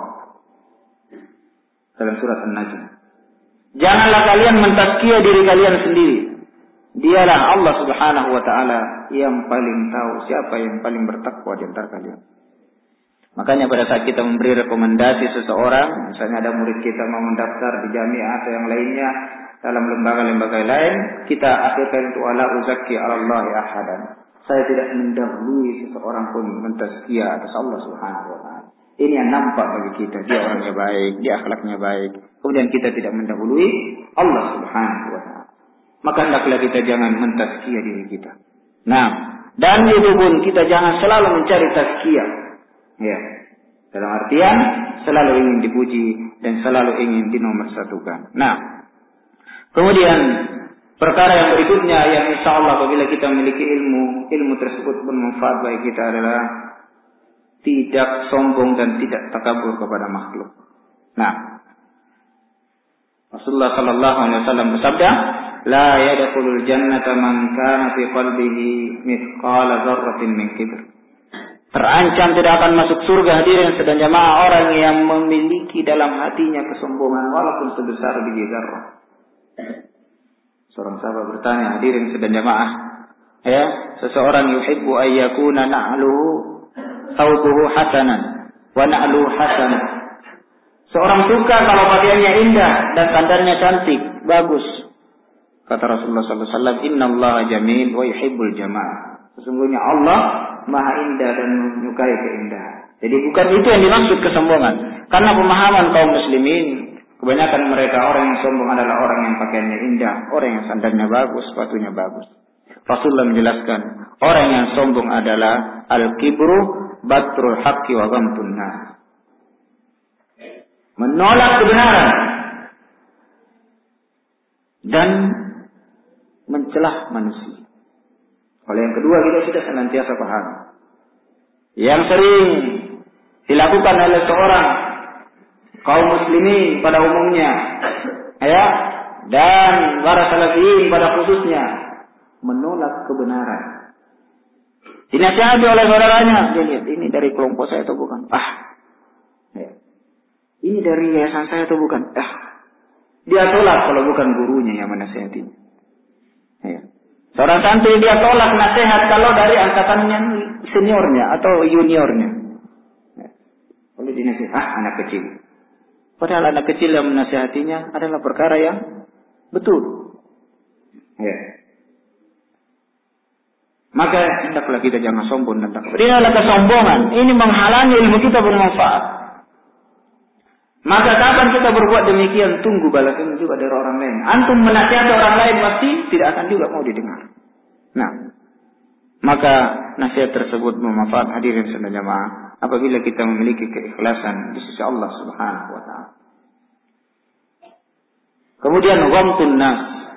Dalam surat An-Najm. Janganlah kalian mentazkiyah diri kalian sendiri. Dialah Allah Subhanahu wa taala yang paling tahu siapa yang paling bertakwa di antara kalian. Makanya pada saat kita memberi rekomendasi seseorang, misalnya ada murid kita mau mendaftar di jamiah atau yang lainnya, dalam lembaga-lembaga lain, kita akhirkan itu ala uzakki alallahi ahadan. Saya tidak mendahului seseorang pun mentazkiyah atas Allah Subhanahu wa taala. Ini yang nampak bagi kita, dia orangnya baik, dia akhlaknya baik. Kemudian kita tidak mendahului Allah Subhanahu wa taala. Maka hendaklah kita jangan mentazkiyah diri kita. Nah, dan itu pun kita jangan selalu mencari tazkiyah. Ya. Dalam artian selalu ingin dipuji dan selalu ingin dinomorsatukan. Nah, kemudian perkara yang berikutnya yang insyaallah apabila kita memiliki ilmu, ilmu tersebut bermanfaat bagi kita adalah tidak sombong dan tidak takabur kepada makhluk. Nah, Rasulullah sallallahu alaihi wasallam bersabda, "La yadkhulul jannata man kana fi qalbihi mithqala dzarratin min kibr." Terancam tidak akan masuk surga, hadirin sedang jamaah, orang yang memiliki dalam hatinya kesombongan walaupun sebesar biji zarrah. Seorang sahabat bertanya, hadirin sedang jamaah, ya, seseorang yuhibbu ayyakuna na'luhu thawbuhu hasanan wa na'luhu hasanan. Seorang suka kalau pakaiannya indah dan sandalnya cantik, bagus. Kata Rasulullah sallallahu alaihi wasallam, "Innallaha jamil wa yuhibbul jamal." Sesungguhnya Allah Maha indah dan menyukai keindahan. Jadi bukan itu yang dimaksud kesombongan. Karena pemahaman kaum muslimin, kebanyakan mereka orang yang sombong adalah orang yang pakaiannya indah, orang yang sandalnya bagus, sepatunya bagus. Rasulullah menjelaskan, orang yang sombong adalah al-kibru batrul haqqi wa ghamtun nas. Menolak kebenaran dan mencelah manusia. Kalau yang kedua kita sudah senantiasa paham. Yang sering dilakukan oleh seorang kaum muslimin pada umumnya, ya, dan para salafiyin pada khususnya, menolak kebenaran. Dinasihati oleh saudaranya, dia lihat ini dari kelompok saya atau bukan? Ah, ya. Ini dari yayasan saya atau bukan? Ah, dia tolak kalau bukan gurunya yang menasihatinya. Ya. Seorang santri dia tolak nasihat kalau dari angkatannya seniornya atau juniornya. Oleh dinasihat, ah anak kecil. Padahal anak kecil yang menasihatinya adalah perkara yang betul. Ya. Maka hendaklah kita jangan sombong dan takabur. Ini adalah kesombongan. Ini menghalangi ilmu kita bermanfaat. Maka kapan kita berbuat demikian, tunggu balasan juga dari orang lain. Antum menasihati orang lain pasti tidak akan juga mau didengar. Nah, maka nasihat tersebut bermanfaat hadirin sekalian jamaah apabila kita memiliki keikhlasan di sisi Allah Subhanahu wa taala. Kemudian ghamtun nas,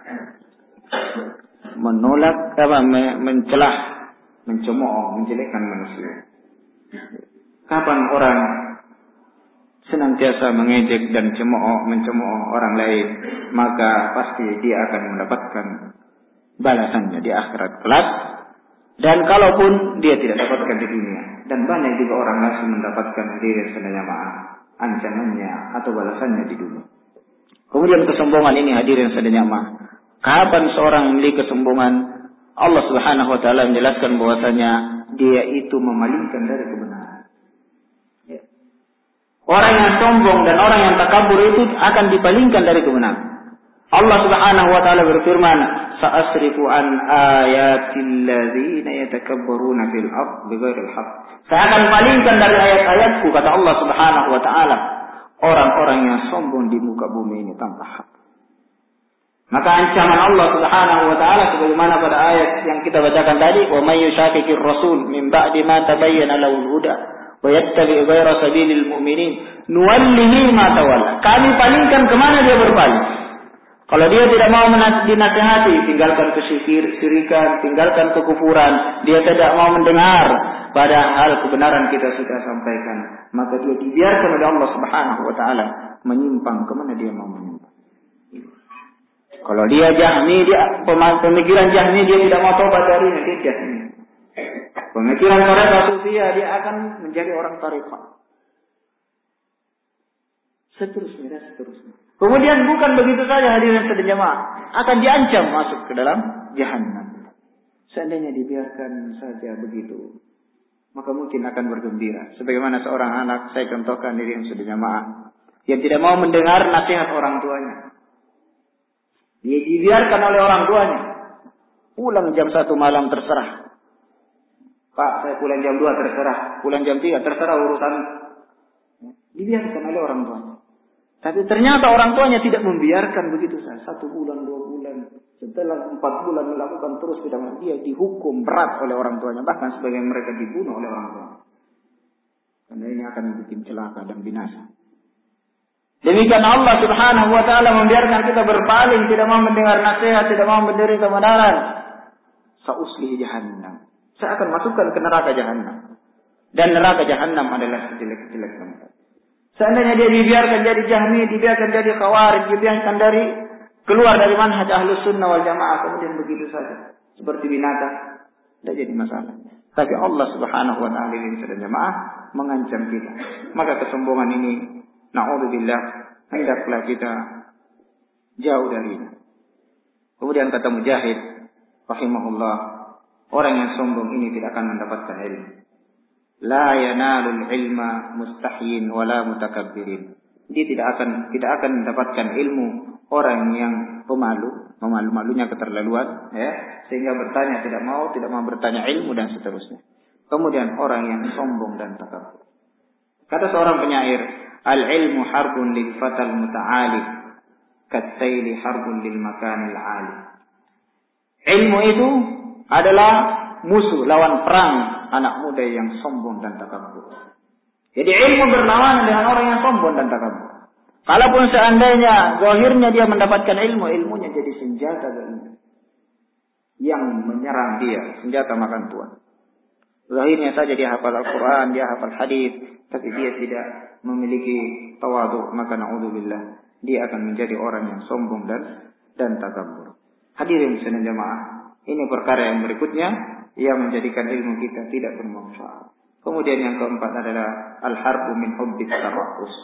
menolak apa mencelah, mencemooh, menjelekkan manusia. Kapan orang senantiasa mengejek dan cemooh, mencemooh orang lain, maka pasti dia akan mendapatkan balasannya di akhirat kelak. Dan kalaupun dia tidak dapatkan di dunia, dan banyak juga orang masih mendapatkan hadirin sekalian jamaah ancamannya atau balasannya di dunia. Kemudian kesombongan ini hadirin sekalian jamaah. Kapan seorang memiliki kesombongan, Allah Subhanahu wa taala menjelaskan bahwasanya dia itu memalingkan dari kebenaran. Ya. Orang yang sombong dan orang yang takabur itu akan dipalingkan dari kebenaran. Allah Subhanahu wa taala berfirman, "Sa'asrifu an ayatil ladzina yatakabbaruna fil ardh bighairil haqq." Saya akan palingkan dari ayat-ayatku, kata Allah Subhanahu wa taala, orang-orang yang sombong di muka bumi ini tanpa hak. Maka ancaman Allah Subhanahu wa taala sebagaimana pada ayat yang kita bacakan tadi, "Wa may yushaqiqir rasul min ba'di ma tabayyana lahul huda wa yattabi' ghayra sabilil mu'minin nuwallihi ma tawalla." Kami palingkan kemana dia berpaling. Kalau dia tidak mau dinasihati, tinggalkan kesyirikan, tinggalkan kekufuran, dia tidak mau mendengar padahal kebenaran kita sudah sampaikan, maka dia dibiarkan oleh Allah Subhanahu wa taala menyimpang kemana dia mau menyimpang. Kalau dia Jahmi, dia pemikiran Jahmi, dia tidak mau tobat darinya, dia Jahmi. Pemikiran tarekat Sufia, dia akan menjadi orang tarekat. Seterusnya dan seterusnya. Kemudian bukan begitu saja hadirin sekalian jemaah, akan diancam masuk ke dalam jahanam. Seandainya dibiarkan saja begitu, maka mungkin akan bergembira. Sebagaimana seorang anak, saya contohkan hadirin sekalian jemaah, yang tidak mau mendengar nasihat orang tuanya. Dia dibiarkan oleh orang tuanya. Pulang jam satu malam terserah. Pak, saya pulang jam dua terserah. Pulang jam tiga terserah urusan. Dibiarkan oleh orang tuanya. Tapi ternyata orang tuanya tidak membiarkan begitu saja. Satu bulan, dua bulan. Setelah empat bulan melakukan terus tidak mau. Dia dihukum berat oleh orang tuanya. Bahkan sebagian mereka dibunuh oleh orang tuanya. Karena ini akan bikin celaka dan binasa. Demikian Allah Subhanahu wa taala membiarkan kita berpaling, tidak mau mendengar nasihat, tidak mau mendengar kebenaran. Sa'uslihi jahannam. Saya akan masukkan ke neraka jahannam. Dan neraka jahannam adalah sejelek-jelek tempat. Seandainya dia dibiarkan jadi Jahmi, dibiarkan jadi Khawarij, dibiarkan dari keluar dari manhaj Ahlus Sunnah wal Jamaah, kemudian begitu saja seperti binatang, tidak jadi masalah. Tapi Allah Subhanahu wa taala ini sedang jamaah mengancam kita. Maka kesombongan ini, na'udzubillah, hendaklah kita jauh darinya. Kemudian kata Mujahid rahimahullah, orang yang sombong ini tidak akan mendapatkan ilmu. La yanalul ilma mustahyin wala mutakabbirin. Dia tidak akan tidak akan mendapatkan ilmu orang yang pemalu, memalu-malunya keterlaluan, ya, sehingga bertanya tidak mau, tidak mau bertanya ilmu dan seterusnya. Kemudian orang yang sombong dan takabbur. Kata seorang penyair, al-ilmu harbun lil fatal muta'ali, kat-sayli harbun lil makanil 'ali. Ilmu itu adalah musuh, lawan perang anak muda yang sombong dan takabur. Jadi ilmu berlawanan dengan orang yang sombong dan takabur. Kalaupun seandainya zahirnya dia mendapatkan ilmu, ilmunya jadi senjata baginya yang menyerang dia, senjata makan tuan. Zahirnya saja dia hafal Al-Quran, dia hafal hadis, tapi dia tidak memiliki tawadhu, maka na'udzubillah, dia akan menjadi orang yang sombong dan dan takabur. Hadirin sekalian jemaah, ini perkara yang berikutnya yang menjadikan ilmu kita tidak bermanfaat. Kemudian yang keempat adalah al-harbu min hubbit tara'us.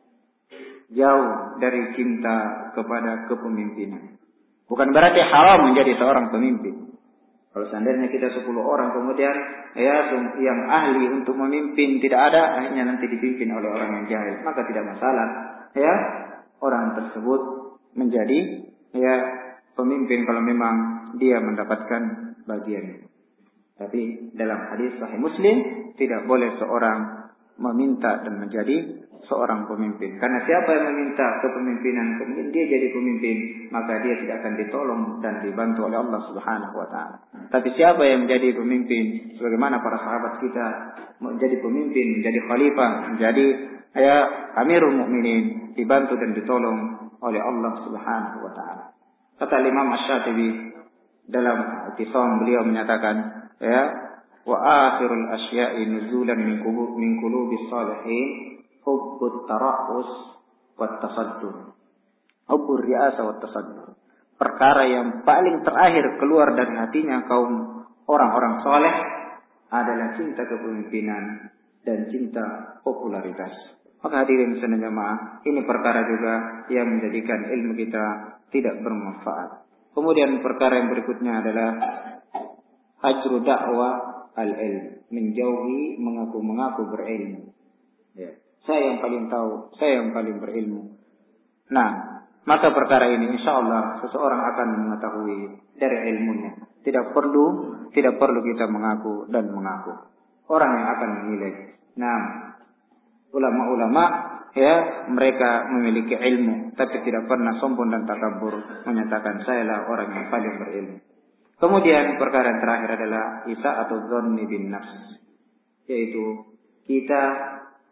Jauh dari cinta kepada kepemimpinan. Bukan berarti haram menjadi seorang pemimpin. Kalau seandainya kita sepuluh orang kemudian ya yang ahli untuk memimpin tidak ada, akhirnya nanti dipimpin oleh orang yang jahil, maka tidak masalah. Ya, orang tersebut menjadi ya pemimpin kalau memang dia mendapatkan bagian. Tapi dalam hadis Sahih Muslim tidak boleh seorang meminta dan menjadi seorang pemimpin. Karena siapa yang meminta kepemimpinan, kemudian dia jadi pemimpin, maka dia tidak akan ditolong dan dibantu oleh Allah Subhanahu wa taala. Tapi siapa yang menjadi pemimpin, sebagaimana para sahabat kita menjadi pemimpin, menjadi khalifah, menjadi ya Amirul Mukminin, dibantu dan ditolong oleh Allah Subhanahu wa taala. Kata Imam Asy-Syatibi dalam I'tisam, beliau menyatakan ya wa akhirul asya'i nuzulan min qulub min qulubis salihin hubbut tara'us wat tasaddur. Hubbur ri'asa wat tasaddur. Perkara yang paling terakhir keluar dari hatinya kaum orang-orang saleh adalah cinta kepemimpinan dan cinta popularitas. Maka hadirin sekalian jemaah, ini perkara juga yang menjadikan ilmu kita tidak bermanfaat. Kemudian perkara yang berikutnya adalah hajru dakwah al-ilm, menjauhi mengaku-mengaku berilmu. Ya. Saya yang paling tahu, saya yang paling berilmu. Nah, maka perkara ini insya Allah seseorang akan mengetahui dari ilmunya. Tidak perlu, tidak perlu kita mengaku dan mengaku. Orang yang akan menilai. Nah, ulama-ulama ya mereka memiliki ilmu, tapi tidak pernah sombong dan takabur menyatakan sayalah orang yang paling berilmu. Kemudian perkara yang terakhir adalah isa atau dzanni bin nafs, yaitu kita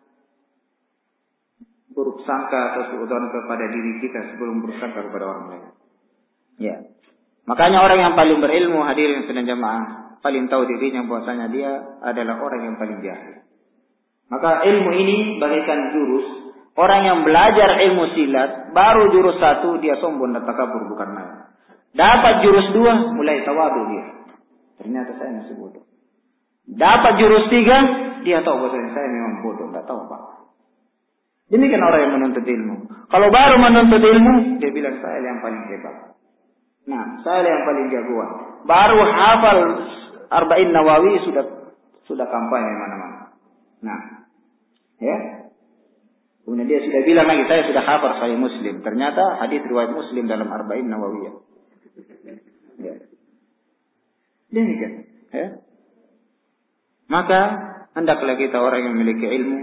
buruk sangka atau suudzon kepada diri kita sebelum bersangka kepada orang lain. Ya. Makanya orang yang paling berilmu, hadirin sekalian jemaah, paling tahu dirinya bahwasanya dia adalah orang yang paling jahil. Maka ilmu ini bagaikan jurus. Orang yang belajar ilmu silat, baru jurus satu dia sombong dan takabur bukan main. Dapat jurus dua, mulai tawadu dia. Ternyata saya masih bodoh. Dapat jurus tiga, dia tahu bahwasanya saya memang bodoh, tidak tahu apa. Demikian orang yang menuntut ilmu. Kalau baru menuntut ilmu, dia bilang saya yang paling hebat. Nah, saya yang paling jagoan. Baru hafal Arba'in Nawawi sudah sudah kampanye mana-mana. Nah, ya. Kemudian dia sudah bilang lagi saya sudah hafal Sahih Muslim. Ternyata hadis riwayat Muslim dalam Arba'in Nawawiyah. Ya. Demikian, ya. Maka hendaklah kita orang yang memiliki ilmu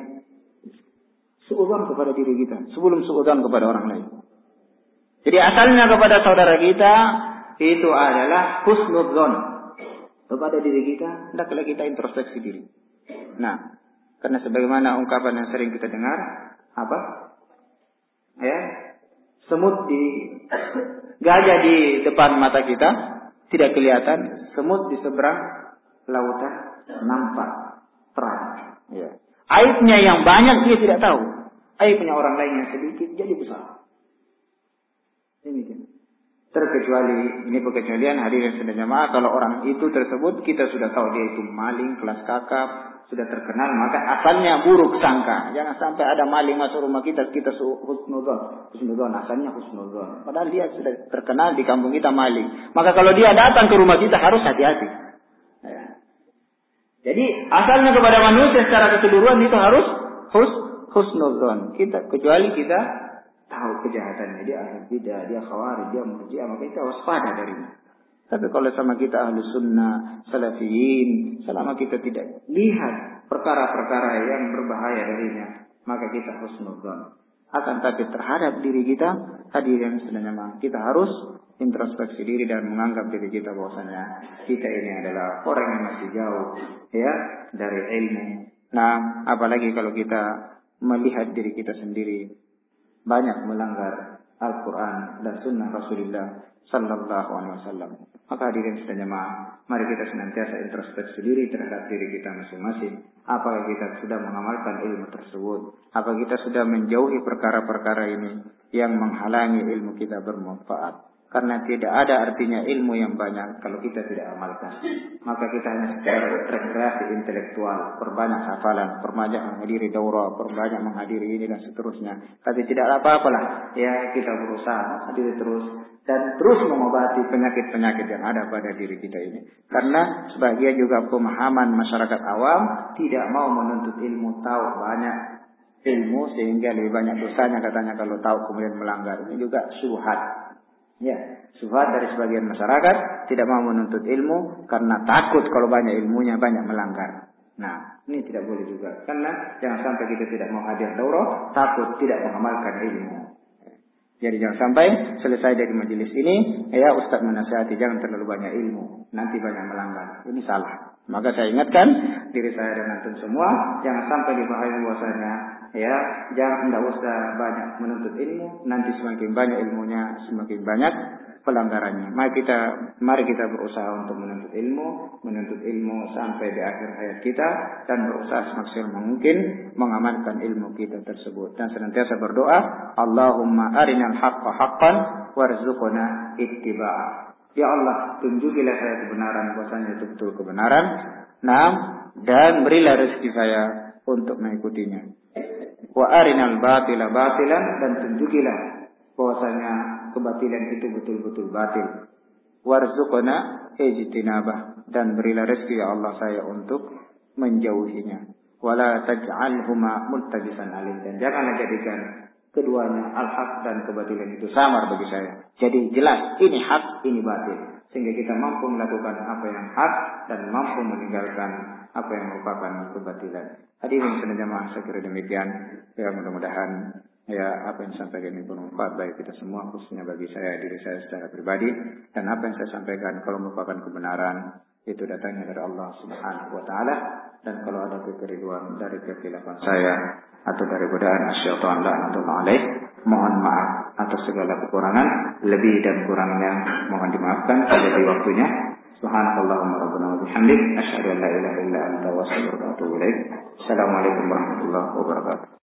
suudzon kepada diri kita sebelum suudzon kepada orang lain. Jadi asalnya kepada saudara kita itu adalah husnudzon kepada diri kita, hendaklah kita introspeksi diri. Nah, karena sebagaimana ungkapan yang sering kita dengar, apa? Ya, semut di gajah di depan mata kita tidak kelihatan, semut di seberang lautan nampak terang. Ya. Aibnya yang banyak dia tidak tahu. Aibnya orang lain yang sedikit jadi besar. Demikian. Terkecuali, ini pengecualian hadirin sekalian jemaah, kalau orang itu tersebut kita sudah tahu dia itu maling, kelas kakap, sudah terkenal, maka asalnya buruk sangka. Jangan sampai ada maling masuk rumah kita, kita husnudzon. Husnudzon, asalnya husnudzon. Padahal dia sudah terkenal di kampung kita maling. Maka kalau dia datang ke rumah kita harus hati-hati. Ya. Jadi asalnya kepada manusia secara keseluruhan itu harus hus, husnudzon. Kita, kecuali kita tahu kejahatannya, dia ahli bidah, dia khawarij, dia murji'ah, maka kita waspada darinya. Tapi kalau sama kita ahli sunnah, salafiyin, selama kita tidak lihat perkara-perkara yang berbahaya darinya, maka kita husnudzon. Akan tapi terhadap diri kita, hadirin sekalian, kita harus introspeksi diri dan menganggap diri kita bahwasanya kita ini adalah orang yang masih jauh ya dari ilmu. Nah, apalagi kalau kita melihat diri kita sendiri banyak melanggar Al-Quran dan Sunnah Rasulullah Sallallahu Alaihi Wasallam. Maka hadirin sekalian jemaah, mari kita senantiasa introspeksi diri terhadap diri kita masing-masing. Apakah kita sudah mengamalkan ilmu tersebut? Apakah kita sudah menjauhi perkara-perkara ini yang menghalangi ilmu kita bermanfaat? Karena tidak ada artinya ilmu yang banyak kalau kita tidak amalkan. Maka kita hanya secara rekreasi intelektual, perbanyak hafalan, perbanyak menghadiri daurah, perbanyak menghadiri ini dan seterusnya. Tapi tidak apa-apalah, ya kita berusaha hadiri terus dan terus mengobati penyakit-penyakit yang ada pada diri kita ini. Karena sebagian juga pemahaman masyarakat awam tidak mau menuntut ilmu, tahu banyak ilmu sehingga lebih banyak dosanya katanya kalau tahu kemudian melanggar. Ini juga syubhat. Ya, syubhat dari sebagian masyarakat tidak mau menuntut ilmu karena takut kalau banyak ilmunya banyak melanggar. Nah, ini tidak boleh juga. Karena jangan sampai kita tidak mau hadir daurah, takut tidak mengamalkan ilmu. Jadi jangan sampai selesai dari majelis ini, ya Ustaz menasihati jangan terlalu banyak ilmu. Nanti banyak melanggar. Ini salah. Maka saya ingatkan diri saya dan antum semua, jangan sampai dipahami bahwasanya ya jangan tidak usah banyak menuntut ilmu. Nanti semakin banyak ilmunya, semakin banyak pelanggarannya. Mari kita mari kita berusaha untuk menuntut ilmu, menuntut ilmu sampai di akhir hayat kita dan berusaha semaksimal mungkin mengamalkan ilmu kita tersebut dan senantiasa berdoa, Allahumma arinal haqqa haqqan warzuqna ittiba'ah. Ya Allah, tunjukilah saya kebenaran, bahwasanya itu betul kebenaran. Naam, dan berilah rezeki saya untuk mengikutinya. Wa arinal batila batilan, dan tunjukilah bahwasanya kebatilan itu betul-betul batil. Warzuqna ijtinabah, dan berilah rezeki ya Allah saya untuk menjauhinya. Wala taj'alhuma multabisan alim, dan janganlah jadikan keduanya al-haq dan kebatilan itu samar bagi saya. Jadi jelas ini hak, ini batil, sehingga kita mampu melakukan apa yang hak dan mampu meninggalkan apa yang merupakan kebatilan. Hadirin sekalian jemaah sekira demikian. Ya mudah-mudahan ya apa yang disampaikan ini bermanfaat bagi kita semua, khususnya bagi saya diri saya secara pribadi, dan apa yang saya sampaikan kalau merupakan kebenaran itu datangnya dari Allah Subhanahu wa taala, dan kalau ada kekeliruan dari kekhilafan saya atau dari godaan syaitan laknatullah alaih, mohon maaf atas segala kekurangan, lebih dan kurangnya mohon dimaafkan. Sudah di waktunya. Subhanakallahumma rabbana wa bihamdik asyhadu an la ilaha illa anta wa astaghfiruka wa atubu ilaik. Assalamualaikum warahmatullahi wabarakatuh.